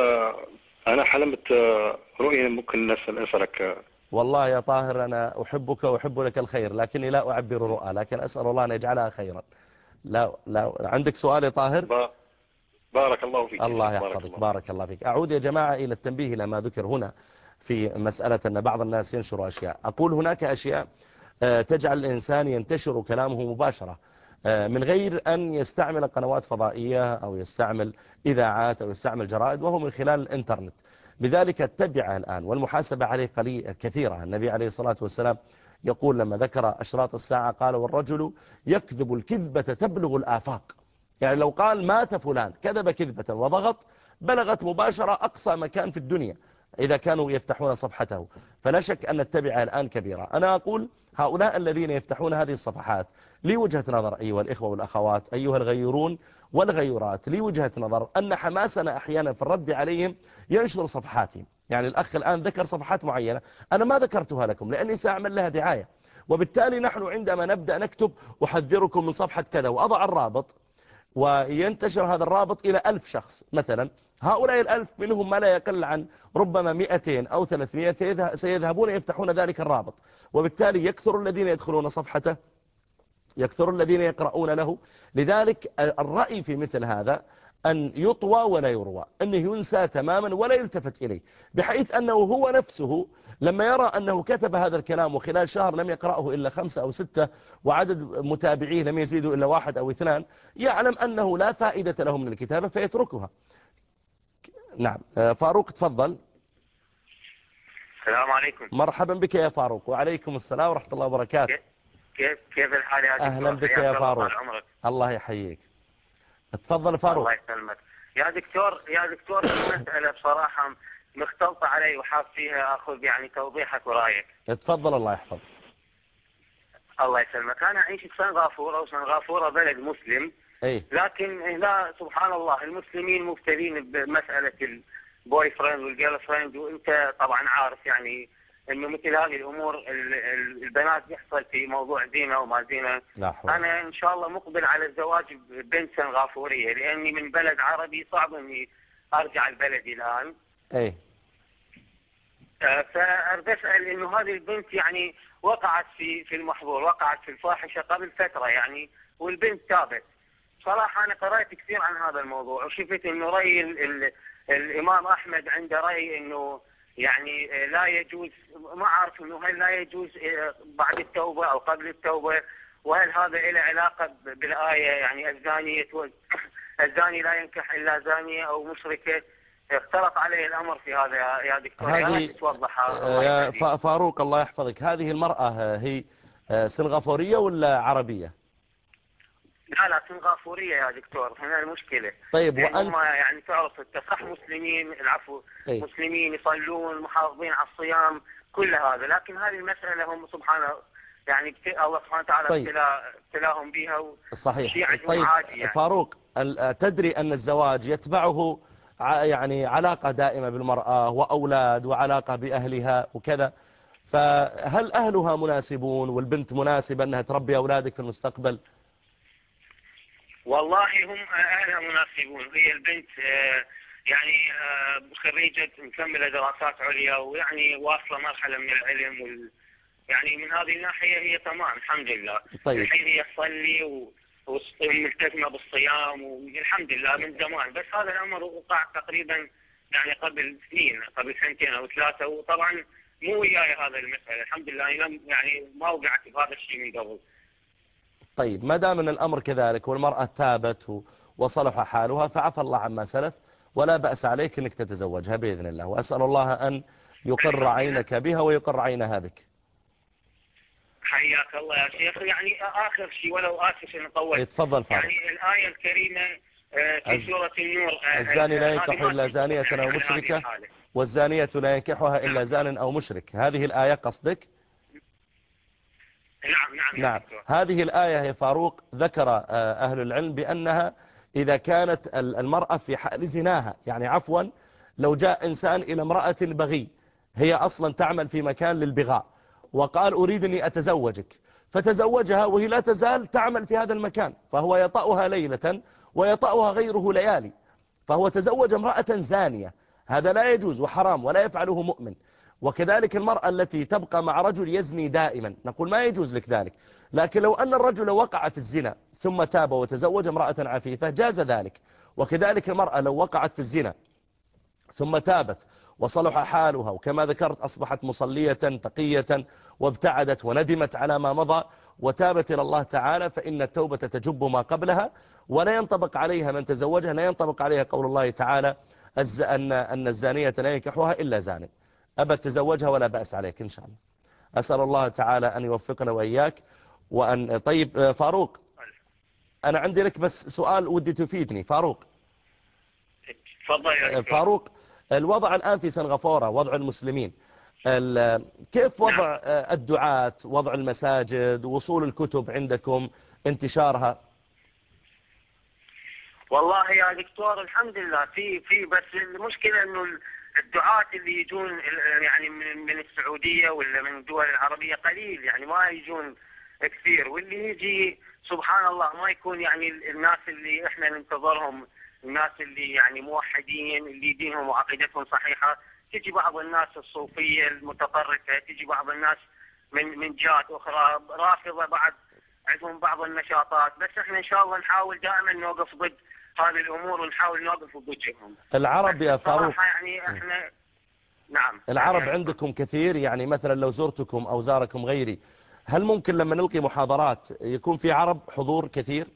أنا حلمت رؤيا ممكن أسألك. والله يا طاهر أنا أحبك وأحب لك الخير، لكني لا أعبر رؤى، لكن أسأل الله أن يجعلها خيرا. لا لا عندك سؤال يا طاهر؟ بارك الله فيك. الله يحفظك. بارك, بارك الله فيك. أعود يا جماعة إلى التنبيه إلى ما ذكر هنا في مسألة أن بعض الناس ينشر أشياء. أقول هناك أشياء تجعل الإنسان ينتشر كلامه مباشرة من غير أن يستعمل قنوات فضائية أو يستعمل إذاعات أو يستعمل جرائد، وهو من خلال الإنترنت. لذلك التبعة الآن والمحاسبة عليه كثيرة. النبي عليه الصلاة والسلام يقول لما ذكر أشراط الساعة قال والرجل يكذب الكذبة تبلغ الآفاق. يعني لو قال مات فلان كذب كذبة وضغط بلغت مباشرة أقصى مكان في الدنيا إذا كانوا يفتحون صفحته. فلا شك أن التبعة الآن كبيرة. أنا أقول هؤلاء الذين يفتحون هذه الصفحات لي وجهة نظر أيها الإخوة والأخوات أيها الغيورون والغيورات، لي وجهة نظر أن حماسنا أحيانا في الرد عليهم ينشر صفحاتهم. يعني الأخ الآن ذكر صفحات معينة أنا ما ذكرتها لكم لأني سأعمل لها دعاية، وبالتالي نحن عندما نبدأ نكتب أحذركم من صفحة كذا وأضع الرابط وينتشر هذا الرابط إلى ألف شخص مثلا، هؤلاء الألف منهم ما لا يقل عن ربما مئتين أو ثلاثمائة سيذهبون يفتحون ذلك الرابط، وبالتالي يكثر الذين يدخلون صفحته، يكثر الذين يقرؤون له. لذلك الرأي في مثل هذا أن يطوى ولا يروى، أنه ينسى تماما ولا يلتفت إليه، بحيث أنه هو نفسه لما يرى أنه كتب هذا الكلام وخلال شهر لم يقرأه إلا خمسة أو ستة وعدد متابعيه لم يزيدوا إلا واحد أو اثنان، يعلم أنه لا فائدة له من الكتابة فيتركها. نعم فاروق تفضل. السلام عليكم. مرحبا بك يا فاروق. وعليكم السلام ورحمة الله وبركاته. كيف كيف الحال يا دكتور؟ أهلا بك يا فاروق. الله يحييك. تفضل فاروق. الله يسلمك يا دكتور. يا دكتور المسألة بصراحة مختلطة علي وحاب فيها أخذ يعني توضيحك ورأيك. تفضل الله يحفظك. الله يسلمك. أنا أعيش في سنغافورة، وسنغافورة بلد مسلم. أي. لكن هنا سبحان الله المسلمين مبتلين بمسألة البوي فريند والجيرل فريند، وأنت طبعا عارف يعني إنه مثل هذه الأمور البنات يحصل في موضوع زينة وما زينة. أنا إن شاء الله مقبل على الزواج ببنت سنغافورية، لأني من بلد عربي صعب إني أرجع لبلدي الآن. أي. فأريد أسأل إنه هذه البنت يعني وقعت في في المحظور، وقعت في الفاحشة قبل فترة يعني، والبنت تابت. صراحة أنا قرأت كثير عن هذا الموضوع وشفت إنه رأي ال ال الإمام أحمد عنده رأي إنه يعني لا يجوز، ما أعرف إنه هل لا يجوز بعد التوبة أو قبل التوبة، وهل هذا له علاقة بالآية يعني الزانية الزاني لا ينكح إلا زانية أو مشركة؟ اختلط عليه الأمر في هذا يا دكتور، هذه توضحها. فاروق الله يحفظك، هذه المرأة هي سنغافورية ولا عربية؟ لا لا سنغافورية يا دكتور، هنا المشكلة. طيب يعني وأنت هم يعني تعرف التصح مسلمين، العفو أي. مسلمين يصلون محافظين على الصيام كل هذا، لكن هذه المسألة هم سبحانه يعني الله سبحانه وتعالى طيب. ابتلاهم بها و... صحيح. طيب يعني. فاروق تدري أن الزواج يتبعه يعني علاقة دائمة بالمرأة وأولاد وعلاقة بأهلها وكذا، فهل أهلها مناسبون والبنت مناسبة أنها تربي أولادك في المستقبل؟ والله هم أهلها مناسبون، هي البنت يعني خريجة مكملة دراسات عليا ويعني واصلة مرحلة من العلم وال... يعني من هذه الناحية هي تمام الحمد لله. طيب. الحين هي تصلي و... وملتزمة بالصيام والحمد لله من زمان، بس هذا الأمر وقع تقريبا يعني قبل سنين، قبل سنتين أو ثلاثة، وطبعا مو وياي هذا المسألة الحمد لله، يعني ما وقعت بهذا الشيء من قبل. طيب ما دام ان الأمر كذلك والمرأة تابت وصلح حالها فعفى الله عما سلف، ولا بأس عليك أنك تتزوجها بإذن الله، وأسأل الله أن يقر عينك بها ويقر عينها بك. حياك الله يا شيخ. يعني آخر شيء ولو آسف أن أطول، تفضل فاروق. يعني الآية الكريمة في سورة النور الزاني لا ينكح إلا زانية أو مشركة والزانية لا ينكحها إلا زان أو مشرك، هذه الآية قصدك؟ نعم نعم نعم. هذه الآية يا فاروق ذكر أهل العلم بأنها إذا كانت المرأة في حال زناها، يعني عفوا لو جاء إنسان إلى امرأة بغي هي أصلا تعمل في مكان للبغاء وقال أريد أني أتزوجك، فتزوجها وهي لا تزال تعمل في هذا المكان، فهو يطأها ليلة ويطأها غيره ليالي، فهو تزوج امرأة زانية، هذا لا يجوز وحرام ولا يفعله مؤمن. وكذلك المرأة التي تبقى مع رجل يزني دائما نقول ما يجوز لك ذلك، لكن لو أن الرجل وقع في الزنا ثم تاب وتزوج امرأة عفيفة جاز ذلك. وكذلك المرأة لو وقعت في الزنا ثم تابت وصلح حالها وكما ذكرت أصبحت مصلية تقية وابتعدت وندمت على ما مضى وتابت إلى الله تعالى، فإن التوبة تجب ما قبلها ولا ينطبق عليها من تزوجها، لا ينطبق عليها قول الله تعالى أن أن الزانية لا ينكحها إلا زان. أبد تزوجها ولا بأس عليك إن شاء الله. أسأل الله تعالى أن يوفقنا وإياك. وأن طيب فاروق أنا عندي لك بس سؤال ودي تفيدني. فاروق فاروق الوضع الآن في سنغافورة وضع المسلمين كيف وضع الدعاة، وضع المساجد، وصول الكتب عندكم، انتشارها؟ والله يا دكتور الحمد لله في في بس المشكلة انه الدعاة اللي يجون يعني من من السعودية ولا من الدول العربية قليل، يعني ما يجون كثير، واللي يجي سبحان الله ما يكون يعني الناس اللي احنا ننتظرهم، الناس اللي يعني موحدين اللي دينهم وعقيدتهم صحيحة. تجي بعض الناس الصوفية المتطرفة، تجي بعض الناس من من جهات أخرى رافضة بعد عندهم بعض النشاطات، بس احنا إن شاء الله نحاول دائما نوقف ضد هذه الأمور ونحاول نوقف ضدهم. العرب يا فاروق يعني احنا نعم العرب عندكم كثير، يعني مثلا لو زرتكم أو زاركم غيري هل ممكن لما نلقي محاضرات يكون في عرب حضور كثير؟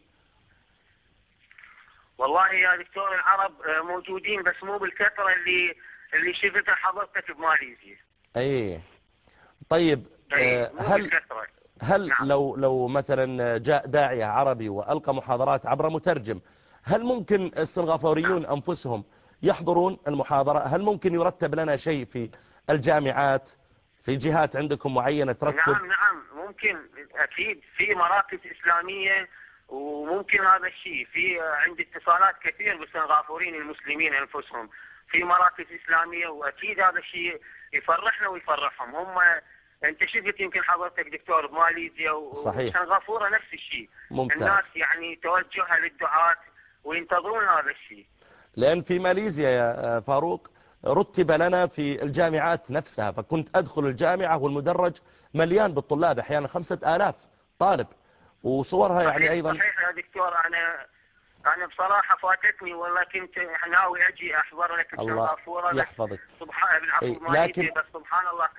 والله يا دكتور العرب موجودين بس مو بالكثرة اللي اللي شفتها حضرتك بماليزيا. اي طيب أي هل هل نعم. لو لو مثلا جاء داعية عربي وألقى محاضرات عبر مترجم، هل ممكن السنغافوريون نعم. أنفسهم يحضرون المحاضرة؟ هل ممكن يرتب لنا شيء في الجامعات، في جهات عندكم معينة ترتب؟ نعم نعم ممكن أكيد، في مراكز إسلامية وممكن هذا الشيء، في عندي اتصالات كثير بالسنغافوريين المسلمين أنفسهم في مراكز إسلامية، وأكيد هذا الشيء يفرحنا ويفرحهم. هم أنت شفت يمكن حضرتك دكتور بماليزيا وسنغافورة نفس الشيء. ممتاز. الناس يعني توجهها للدعاة وينتظرون هذا الشيء، لأن في ماليزيا يا فاروق رتب لنا في الجامعات نفسها، فكنت أدخل الجامعة والمدرج مليان بالطلاب، أحيانا خمسة آلاف طالب، وصورها يعني صحيح أيضا. صحيح يا دكتور، أنا أنا بصراحة فاتتني والله، كنت ناوي أجي أحضر لك الله بسنغافورة يحفظك. سبحان بالعفو إيه ماليزيا لكن بس سبحان الله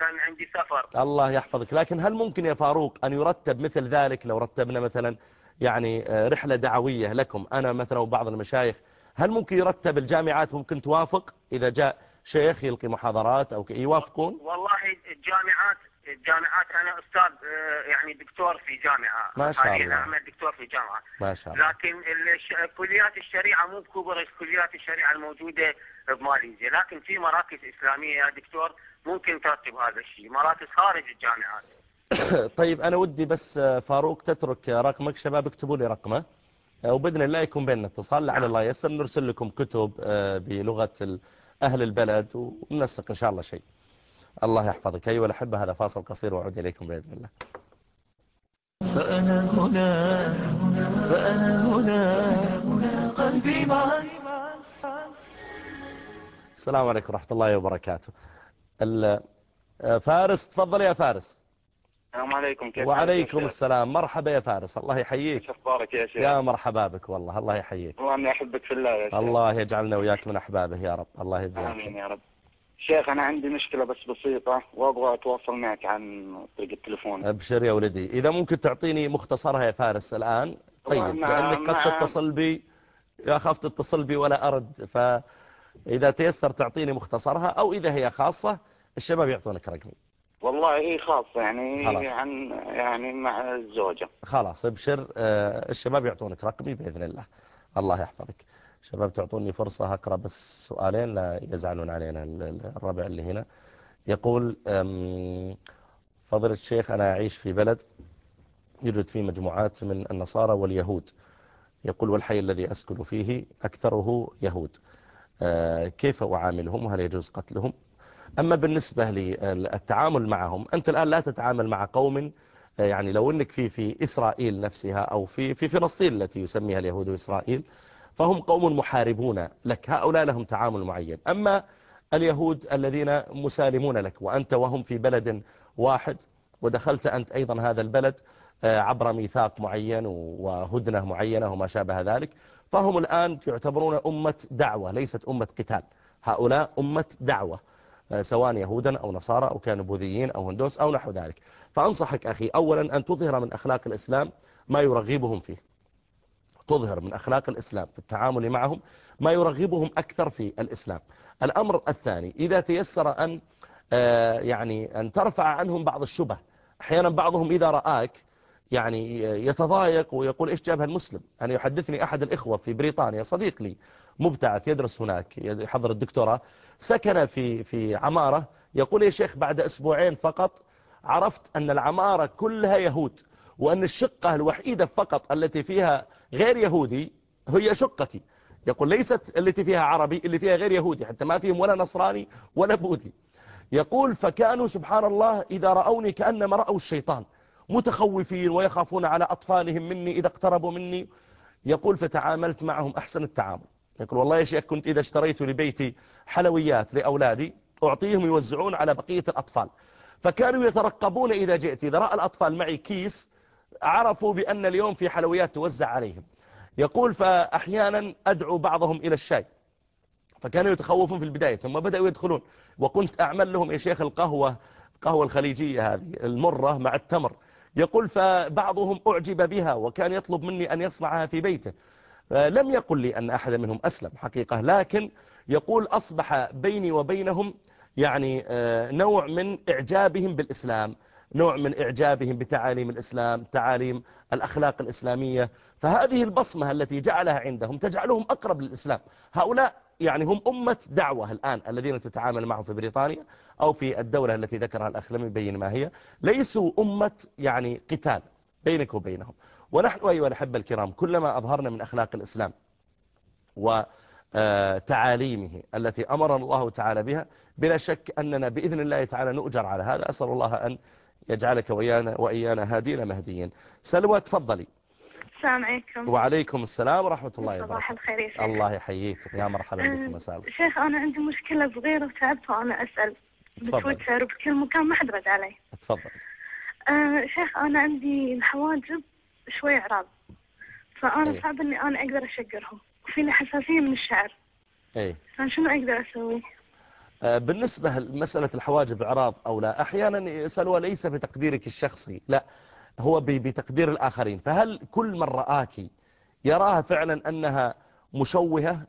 كان عندي سفر. الله يحفظك. لكن هل ممكن يا فاروق أن يرتب مثل ذلك لو رتبنا مثلا يعني رحلة دعوية لكم أنا مثلا وبعض المشايخ، هل ممكن يرتب الجامعات ممكن توافق إذا جاء شيخ يلقي محاضرات أو يوافقون؟ والله الجامعات الجامعات أنا أستاذ يعني دكتور في جامعة، ما شاء الله. حاليا أعمل دكتور في جامعة ما شاء الله. لكن الش... كليات الشريعة مو بكبر كليات الشريعة الموجودة بماليزيا، لكن في مراكز إسلامية يا دكتور ممكن ترتب هذا الشيء، مراكز خارج الجامعات. طيب أنا ودي بس فاروق تترك رقمك، شباب اكتبوا لي رقمه وبإذن الله يكون بيننا اتصال، لعل الله يسر نرسل لكم كتب بلغة أهل البلد وننسق إن شاء الله شيء. الله يحفظك. أيها الأحبة هذا فاصل قصير وأعود إليكم بإذن الله. فأنا هنا فأنا هنا قلبي معك. السلام عليكم ورحمة الله وبركاته. فارس تفضل يا فارس. السلام عليكم. كيف وعليكم السلام. مرحبا يا فارس. الله يحييك. ايش اخبارك يا شيخ؟ يا مرحبا بك والله. الله يحييك. والله اني احبك في الله يا شيخ. الله يجعلنا وياك من احبابه يا رب. الله يجزاك. امين يا رب. شيخ انا عندي مشكلة بس بسيطة وابغى اتواصل معك عن طريق التليفون. ابشر يا ولدي. اذا ممكن تعطيني مختصرها يا فارس الان. طيب لانك قد تتصل بي يا اخاف تتصل بي ولا ارد، فاذا تيسر تعطيني مختصرها او اذا هي خاصة الشباب يعطونك رقمي. والله هي خاصة يعني خلاص. عن يعني مع الزوجة. خلاص ابشر. الشباب يعطونك رقمي بإذن الله. الله يحفظك. شباب تعطوني فرصة أقرأ بس سؤالين لا يزعلون علينا الربع اللي هنا. يقول فضيلة الشيخ أنا أعيش في بلد يوجد فيه مجموعات من النصارى واليهود، يقول والحي الذي أسكن فيه أكثره يهود، كيف أعاملهم وهل يجوز قتلهم؟ أما بالنسبة للتعامل معهم، أنت الآن لا تتعامل مع قوم يعني لو أنك في في إسرائيل نفسها أو في في فلسطين التي يسميها اليهود إسرائيل فهم قوم محاربون لك، هؤلاء لهم تعامل معين. أما اليهود الذين مسالمون لك وأنت وهم في بلد واحد ودخلت أنت أيضا هذا البلد عبر ميثاق معين وهدنة معينة وما شابه ذلك، فهم الآن يعتبرون أمة دعوة ليست أمة قتال. هؤلاء أمة دعوة سواء يهودا أو نصارى أو كانوا بوذيين أو هندوس أو نحو ذلك. فأنصحك أخي أولا أن تظهر من أخلاق الإسلام ما يرغبهم فيه، تظهر من أخلاق الإسلام في التعامل معهم ما يرغبهم أكثر في الإسلام. الأمر الثاني إذا تيسر أن يعني أن ترفع عنهم بعض الشبه. أحيانا بعضهم إذا رآك يعني يتضايق ويقول إيش جابها المسلم. أنا يحدثني أحد الإخوة في بريطانيا صديق لي مبتعث يدرس هناك يحضر الدكتوراه، سكن في في عمارة، يقول يا شيخ بعد أسبوعين فقط عرفت أن العمارة كلها يهود وأن الشقة الوحيدة فقط التي فيها غير يهودي هي شقتي. يقول ليست التي فيها عربي، اللي فيها غير يهودي، حتى ما فيهم ولا نصراني ولا بوذي. يقول فكانوا سبحان الله إذا رأوني كأنما رأوا الشيطان، متخوفين ويخافون على أطفالهم مني إذا اقتربوا مني. يقول فتعاملت معهم أحسن التعامل. يقول والله يا شيخ كنت إذا اشتريت لبيتي حلويات لأولادي أعطيهم يوزعون على بقية الأطفال، فكانوا يترقبون إذا جئت إذا رأى الأطفال معي كيس عرفوا بأن اليوم في حلويات توزع عليهم. يقول فأحيانا أدعو بعضهم إلى الشاي، فكانوا يتخوفون في البداية ثم بدأوا يدخلون، وكنت أعمل لهم يا شيخ القهوة القهوة الخليجية هذه المرة مع التمر. يقول فبعضهم أعجب بها وكان يطلب مني أن يصنعها في بيته. لم يقل لي أن أحد منهم أسلم حقيقة، لكن يقول أصبح بيني وبينهم يعني نوع من إعجابهم بالإسلام، نوع من إعجابهم بتعاليم الإسلام، تعاليم الأخلاق الإسلامية. فهذه البصمة التي جعلها عندهم تجعلهم أقرب للإسلام. هؤلاء يعني هم أمة دعوة الآن الذين تتعامل معهم في بريطانيا أو في الدولة التي ذكرها الأخ لم يبين ما هي، ليسوا أمة يعني قتال بينك وبينهم. ونحن أيها الأحبة الكرام كلما أظهرنا من أخلاق الإسلام وتعاليمه التي أمرنا الله تعالى بها بلا شك أننا بإذن الله تعالى نؤجر على هذا. أسأل الله أن يجعلك وإيانا, وإيانا هادين مهديين. سلوى تفضلي. السلام عليكم. وعليكم السلام ورحمة الله وبركاته. صباح الخير يا شيخ. الله يحييكم يا مرحبا بكم. مساء شيخ أنا عندي مشكلة صغيرة وتعبت وأنا أسأل بتويتر وبكل مكان ما حد رد علي. تفضل. آه شيخ أنا عندي الحواجب شوي عراض، فأنا أيه. صعب إني أنا أقدر أشقرهم وفي لي حساسية من الشعر. ايه فشنو أقدر أسوي؟ بالنسبة لمسألة الحواجب إعراض أو لا، أحيانا يسألوا ليس بتقديرك الشخصي، لا هو بتقدير الآخرين. فهل كل من رآك يراها فعلا أنها مشوهة؟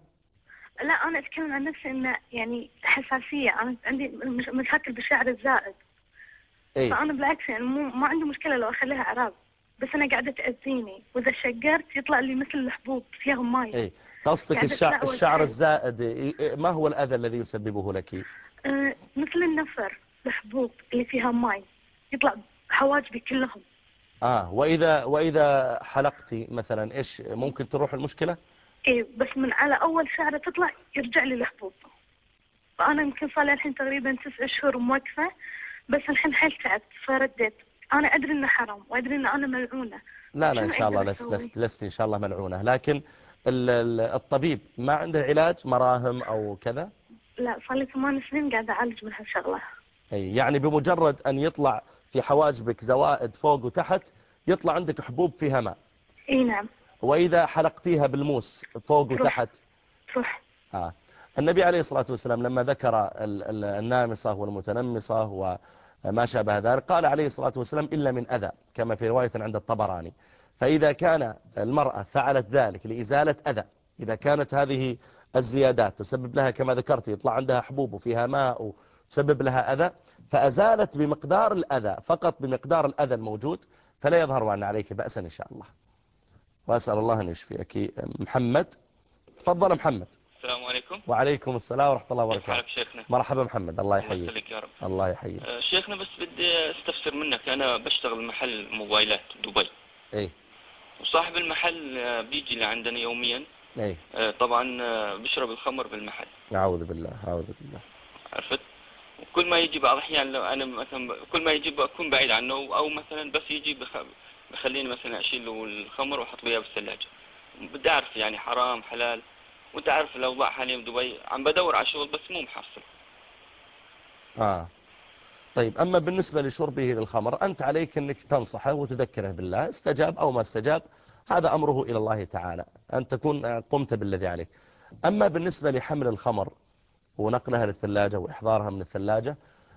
لا أنا أتكلم عن نفسي إنه يعني حساسية، أنا عندي مش- مشاكل بالشعر الزائد. إيه؟ فأنا بالعكس يعني مو ما عندي مشكلة لو أخليها أعراض، بس أنا قاعدة تأذيني، وإذا شقرت يطلع لي مثل الحبوب فيهم ماي. إيه؟ قصدك قاعدة الشعر, تلعوج الشعر حيل. الزائد، إيه- ما هو الأذى الذي يسببه لك؟ آه مثل النفر، الحبوب اللي فيها ماي يطلع حواجبي كلهم. آه وإذا, وإذا حلقتي مثلا إيش ممكن تروح المشكلة؟ إيه بس من على أول شعرة تطلع يرجع لي الحبوب. فأنا يمكن صار لي الحين تقريبا تسع شهور موقفة، بس الحين حيل تعبت فرديت. أنا أدري إنه حرام وأدري إنه أنا ملعونة. لا لا شو إن شاء الله أقدر لست, أسوي؟ لست, لست إن شاء الله ملعونة، لكن ال- ال- الطبيب ما عنده علاج مراهم أو كذا؟ لا صار لي ثمان سنين قاعدة أعالج من هالشغلة. أي يعني بمجرد أن يطلع في حواجبك زوائد فوق وتحت يطلع عندك حبوب فيها ماء؟ إي نعم. وإذا حلقتيها بالموس فوق تروح. وتحت؟ تروح. آه. النبي عليه الصلاة والسلام لما ذكر ال- ال- النامصة والمتنمصة وما شابه ذلك قال عليه الصلاة والسلام إلا من أذى، كما في رواية عند الطبراني. فإذا كان المرأة فعلت ذلك لإزالة أذى، إذا كانت هذه الزيادات تسبب لها كما ذكرت يطلع عندها حبوب وفيها ماء وتسبب لها أذى، فأزالت بمقدار الأذى فقط بمقدار الأذى الموجود، فلا يظهر أن عليك بأسا إن شاء الله. وأسأل الله أن يشفيك. محمد، تفضل محمد. السلام عليكم. وعليكم السلام ورحمة الله كيف وبركاته. حالك شيخنا؟ مرحبا محمد، الله الله يحييك. يسلمك يا رب. الله يحييك. آه، شيخنا بس بدي استفسر منك، أنا بشتغل محل موبايلات دبي. ايه. وصاحب المحل آه، بيجي لعندنا يوميا. ايه. آه، طبعا آه، بيشرب الخمر بالمحل. أعوذ بالله أعوذ بالله. عرفت؟ وكل ما يجي بعض الأحيان لو أنا مثلا كل ما يجي بكون بعيد عنه، أو مثلا بس يجي بخ... بخليني مثلا أشيل له الخمر وأحط وياه بالثلاجة. بدي أعرف يعني حرام حلال، وأنت عارف الأوضاع حاليا بدبي، عم بدور على شغل بس مو محصل. آه. طيب أما بالنسبة لشربه للخمر أنت عليك أنك تنصحه وتذكره بالله، استجاب أو ما استجاب هذا أمره إلى الله تعالى، أن تكون قمت بالذي عليك. أما بالنسبة لحمل الخمر ونقلها للثلاجة وإحضارها من الثلاجة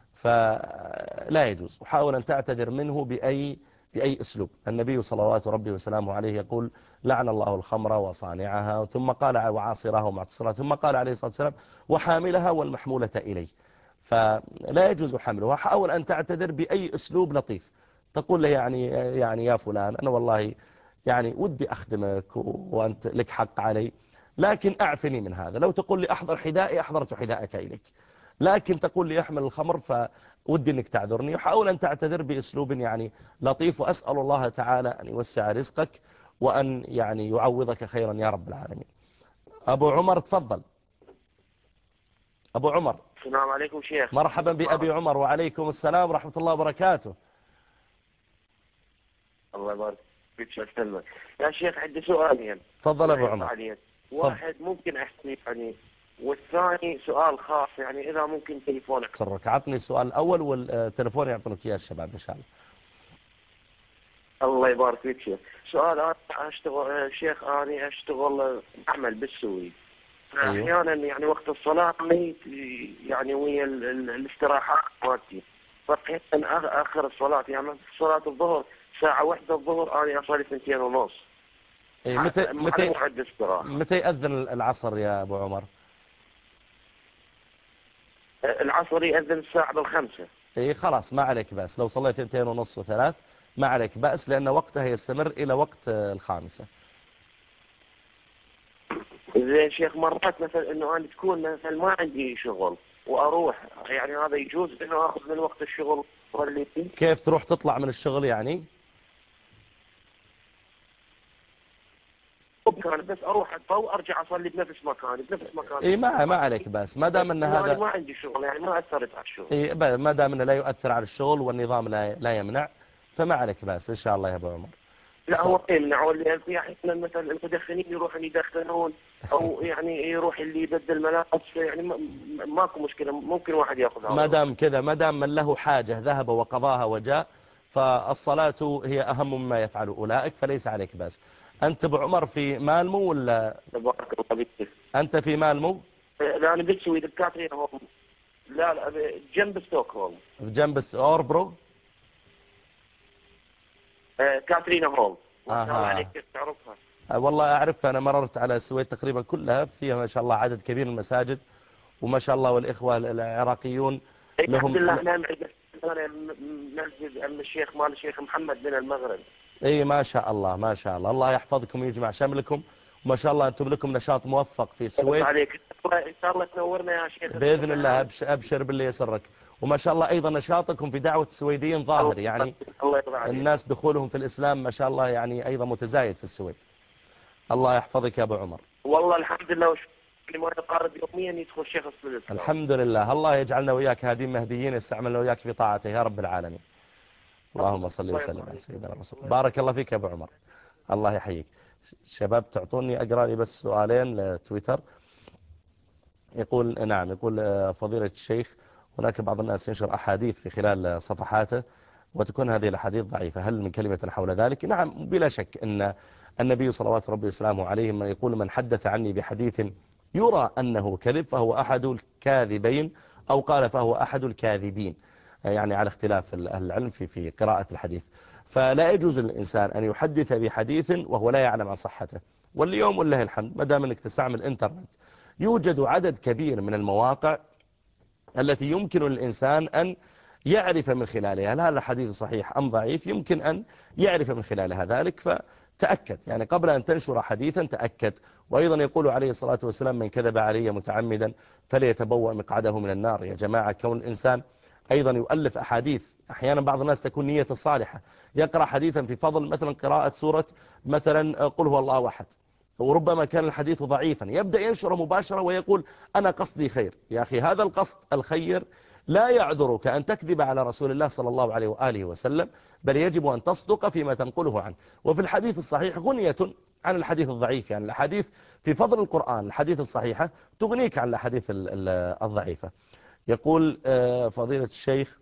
فلا يجوز، وحاول أن تعتذر منه بأي بأي أسلوب. النبي صلوات ربي وسلامه عليه يقول لعن الله الخمر وصانعها، ثم قال وعاصرها ومعتصرها، ثم قال عليه الصلاة والسلام وحاملها والمحمولة إليه. فلا يجوز حملها. حاول أن تعتذر بأي أسلوب لطيف، تقول له يعني يعني يا فلان أنا والله يعني ودي أخدمك وأنت لك حق علي، لكن أعفني من هذا. لو تقول لي أحضر حذائي أحضرت حذائك إليك، لكن تقول لي أحمل الخمر فودي أنك تعذرني. وحاول أن تعتذر بأسلوب يعني لطيف، وأسأل الله تعالى أن يوسع رزقك وأن يعني يعوضك خيرا يا رب العالمين. أبو عمر تفضل. أبو عمر. السلام عليكم شيخ. مرحبا بأبي عمر. وعليكم السلام ورحمة الله وبركاته. الله يبارك فيك شيخ سلمى. يا شيخ عندي سؤالين. تفضل أبو عمر. سؤالين. واحد ممكن أحكي يعني، والثاني سؤال خاص يعني إذا ممكن تليفونك. سرك عطني السؤال الأول والتليفون يعطونك إياه الشباب إن شاء الله. الله يبارك فيك شيخ. سؤال، أنا أشتغل شيخ، أنا أشتغل أعمل بالسويد. أيوه. أحيانا يعني وقت الصلاة يعني ويا الاستراحات مالتي، فأحيانا آخر الصلاة يعني في صلاة الظهر ساعة واحدة الظهر أنا أصلي ثنتين ونص. إيه متى متى متى متى يأذن العصر يا أبو عمر؟ العصر يأذن الساعة بالخمسة. إيه خلاص ما عليك بأس، لو صليت ثنتين ونص وثلاث ما عليك بأس، لأن وقتها يستمر إلى وقت الخامسة. زين شيخ، مرات مثلا إنه أنا تكون مثلا ما عندي شغل وأروح، يعني هذا يجوز إنه أخذ من وقت الشغل واللي فيه؟ كيف تروح تطلع من الشغل يعني؟ مكان بس اروح اطلع وارجع اصلي بنفس مكاني بنفس مكاني. اي ما ما عليك بس ما دام ان هذا يعني ما عندي شغل، يعني ما اثرت على الشغل. اي ما دام انه لا يؤثر على الشغل والنظام لا لا يمنع فما عليك بس ان شاء الله يا ابو عمر. لا هو يمنع، واللي يعني مثلا المدخنين يروحون يدخنون، او يعني يروح اللي يبدل ملابس، يعني ماكو مشكله، ممكن واحد ياخذها. ما دام كذا، ما دام من له حاجه ذهب وقضاها وجاء، فالصلاه هي اهم مما يفعل اولئك، فليس عليك بس. أنت أبو عمر في مالمو ولا؟ تبارك الله بك. أنت في مالمو؟ لا أنا بالسويد بكاترين هون. لا لا جنب ستوكهولم. جنب أوربرو. آه كاترينا هول. ما شاء الله آه. عليك كيف تعرفها؟ والله أعرف، أنا مررت على السويد تقريبا كلها، فيها ما شاء الله عدد كبير من المساجد، وما شاء الله والإخوة العراقيون لهم. الحمد لله احنا مسجد الشيخ مال الشيخ محمد من المغرب. اي ما شاء الله ما شاء الله، الله يحفظكم ويجمع شملكم، وما شاء الله أنتم لكم نشاط موفق في السويد. عليك إن شاء الله تنورنا يا شيخ. بإذن الله، أبشر, أبشر باللي يسرك. وما شاء الله أيضا نشاطكم في دعوة السويديين ظاهر، يعني الناس دخولهم في الإسلام ما شاء الله يعني أيضا متزايد في السويد. الله يحفظك يا أبو عمر. والله الحمد لله، وش لما يقارب يوميا يدخل شيخ السويد. الحمد لله، الله يجعلنا وياك هادين مهديين يستعملنا وياك في طاعته يا رب العالمين. اللهم صل وسلم على سيدنا رسول الله. بارك الله فيك يا أبو عمر، الله يحييك. شباب تعطوني أقرأ لي بس سؤالين لتويتر. يقول نعم، يقول فضيلة الشيخ هناك بعض الناس ينشر أحاديث في خلال صفحاته وتكون هذه الأحاديث ضعيفة، هل من كلمة حول ذلك؟ نعم بلا شك أن النبي صلوات ربي وسلامه عليه من يقول من حدث عني بحديث يرى أنه كذب فهو أحد الكاذبين، أو قال فهو أحد الكاذبين، يعني على اختلاف أهل العلم في في قراءة الحديث. فلا يجوز للإنسان أن يحدث بحديث وهو لا يعلم عن صحته. واليوم والله الحمد ما دام أنك تستعمل الإنترنت يوجد عدد كبير من المواقع التي يمكن للإنسان أن يعرف من خلالها هل هذا الحديث صحيح أم ضعيف، يمكن أن يعرف من خلالها ذلك. فتأكد يعني قبل أن تنشر حديثا تأكد. وأيضا يقول عليه الصلاة والسلام من كذب علي متعمدا فليتبوأ مقعده من النار. يا جماعة كون الإنسان أيضا يؤلف أحاديث، أحيانا بعض الناس تكون نية الصالحة يقرأ حديثا في فضل مثلا قراءة سورة مثلا قل هو الله أحد، وربما كان الحديث ضعيفا يبدأ ينشر مباشرة ويقول أنا قصدي خير. يا أخي هذا القصد الخير لا يعذرك أن تكذب على رسول الله صلى الله عليه وآله وسلم، بل يجب أن تصدق فيما تنقله عنه. وفي الحديث الصحيح غنية عن الحديث الضعيف، يعني الحديث في فضل القرآن الحديث الصحيحة تغنيك عن الحديث الضعيفة. يقول فضيلة الشيخ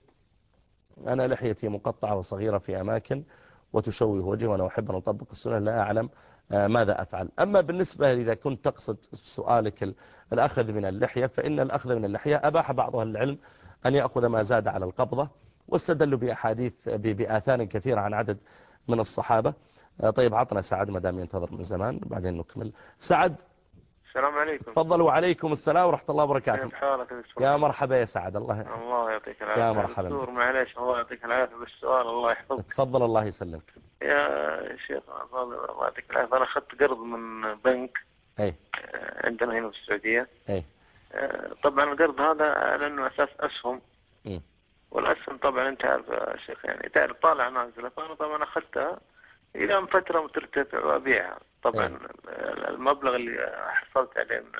أنا لحيتي مقطعة وصغيرة في أماكن وتشوه وجهي وأنا أحب أن أطبق السنة لا أعلم ماذا أفعل. أما بالنسبة إذا كنت تقصد سؤالك الأخذ من اللحية، فإن الأخذ من اللحية أباح بعض أهل العلم أن يأخذ ما زاد على القبضة، واستدلوا بأحاديث بآثار كثيرة عن عدد من الصحابة. طيب عطنا سعد ما دام ينتظر من زمان بعدين نكمل. سعد السلام عليكم. تفضلوا. وعليكم السلام ورحمة الله وبركاته. كيف حالك يا دكتور؟ يا مرحبا يا سعد. الله الله يعطيك العافية يا مرحبا دكتور. معليش الله يعطيك العافية بالسؤال الله يحفظك. تفضل الله يسلمك يا شيخ. الله يعطيك العافية. أنا أخذت قرض من بنك أي عندنا هنا في السعودية. أي طبعا القرض هذا على أنه أساس أسهم، م. والأسهم طبعا أنت عارف يا شيخ يعني تعرف طالع نازلة، فأنا طبعا أخذتها إلى فترة ترتفع وأبيعها. طبعا أي. المبلغ اللي حصلت عليه من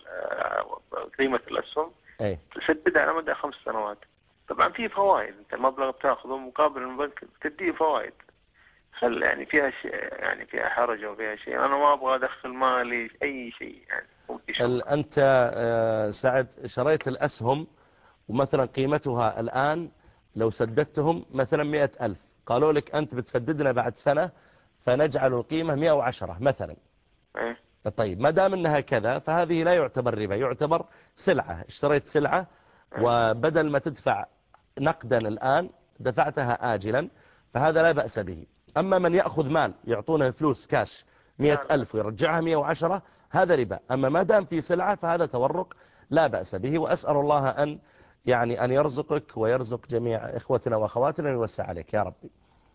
قيمة الأسهم أي. تسدد على مدى خمس سنوات. طبعا في فوائد، أنت المبلغ بتاخذه مقابل البنك تديه فوائد. هل يعني فيها شيء يعني فيها حرج أو فيها شيء؟ أنا ما أبغى أدخل مالي أي شيء يعني. أنت سعد شريت الأسهم ومثلا قيمتها الآن لو سددتهم مثلا مئة ألف، قالوا لك أنت بتسددنا بعد سنة فنجعل القيمة مئة وعشرة مثلا. أه؟ طيب ما دام أنها كذا فهذه لا يعتبر ربا، يعتبر سلعة. اشتريت سلعة وبدل ما تدفع نقدا الآن دفعتها آجلا، فهذا لا بأس به. أما من يأخذ مال يعطونه فلوس كاش مئة ألف ويرجعها مئة وعشرة هذا ربا. أما ما دام في سلعة فهذا تورق لا بأس به. وأسأل الله أن يعني أن يرزقك ويرزق جميع إخوتنا وأخواتنا ويوسع عليك يا ربي.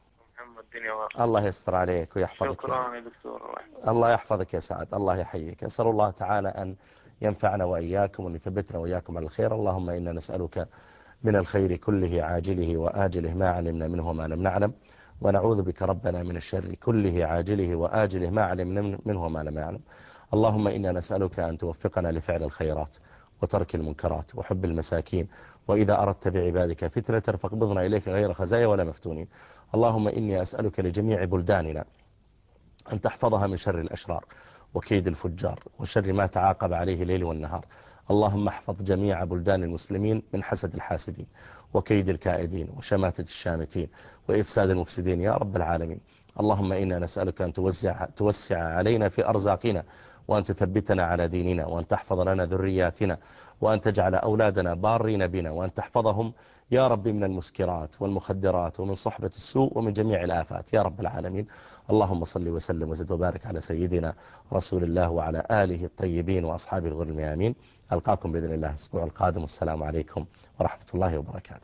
الله يستر عليك ويحفظك. شكرا يا دكتور. الله يحفظك يا سعد، الله يحييك. أسأل الله تعالى أن ينفعنا وإياكم وأن يثبتنا وإياكم على الخير. اللهم إنا نسألك من الخير كله عاجله وآجله ما علمنا منه وما لم نعلم، ونعوذ بك ربنا من الشر كله عاجله وآجله ما علمنا منه وما لم نعلم. اللهم إنا نسألك أن توفقنا لفعل الخيرات وترك المنكرات وحب المساكين، وإذا أردت بعبادك فتنة فاقبضنا إليك غير خزايا ولا مفتونين. اللهم إني أسألك لجميع بلداننا أن تحفظها من شر الأشرار وكيد الفجار وشر ما تعاقب عليه الليل والنهار. اللهم احفظ جميع بلدان المسلمين من حسد الحاسدين وكيد الكائدين وشماتة الشامتين وإفساد المفسدين يا رب العالمين. اللهم إنا نسألك أن توسع, توسع علينا في أرزاقنا وأن تثبتنا على ديننا، وأن تحفظ لنا ذرياتنا، وأن تجعل أولادنا بارين بنا، وأن تحفظهم يا رب من المسكرات والمخدرات ومن صحبة السوء ومن جميع الآفات يا رب العالمين. اللهم صل وسلم وزد وبارك على سيدنا رسول الله وعلى آله الطيبين وأصحابه الغر الميامين. ألقاكم بإذن الله الأسبوع القادم، والسلام عليكم ورحمة الله وبركاته.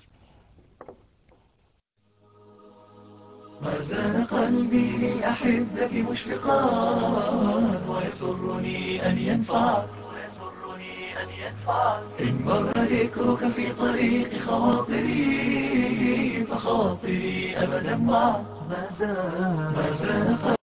ما زال قلبي للأحبة مشفقا ويسرني أن ينفع إن مر ذكرك في طريق خواطري فخواطري أبدا معك. ما زال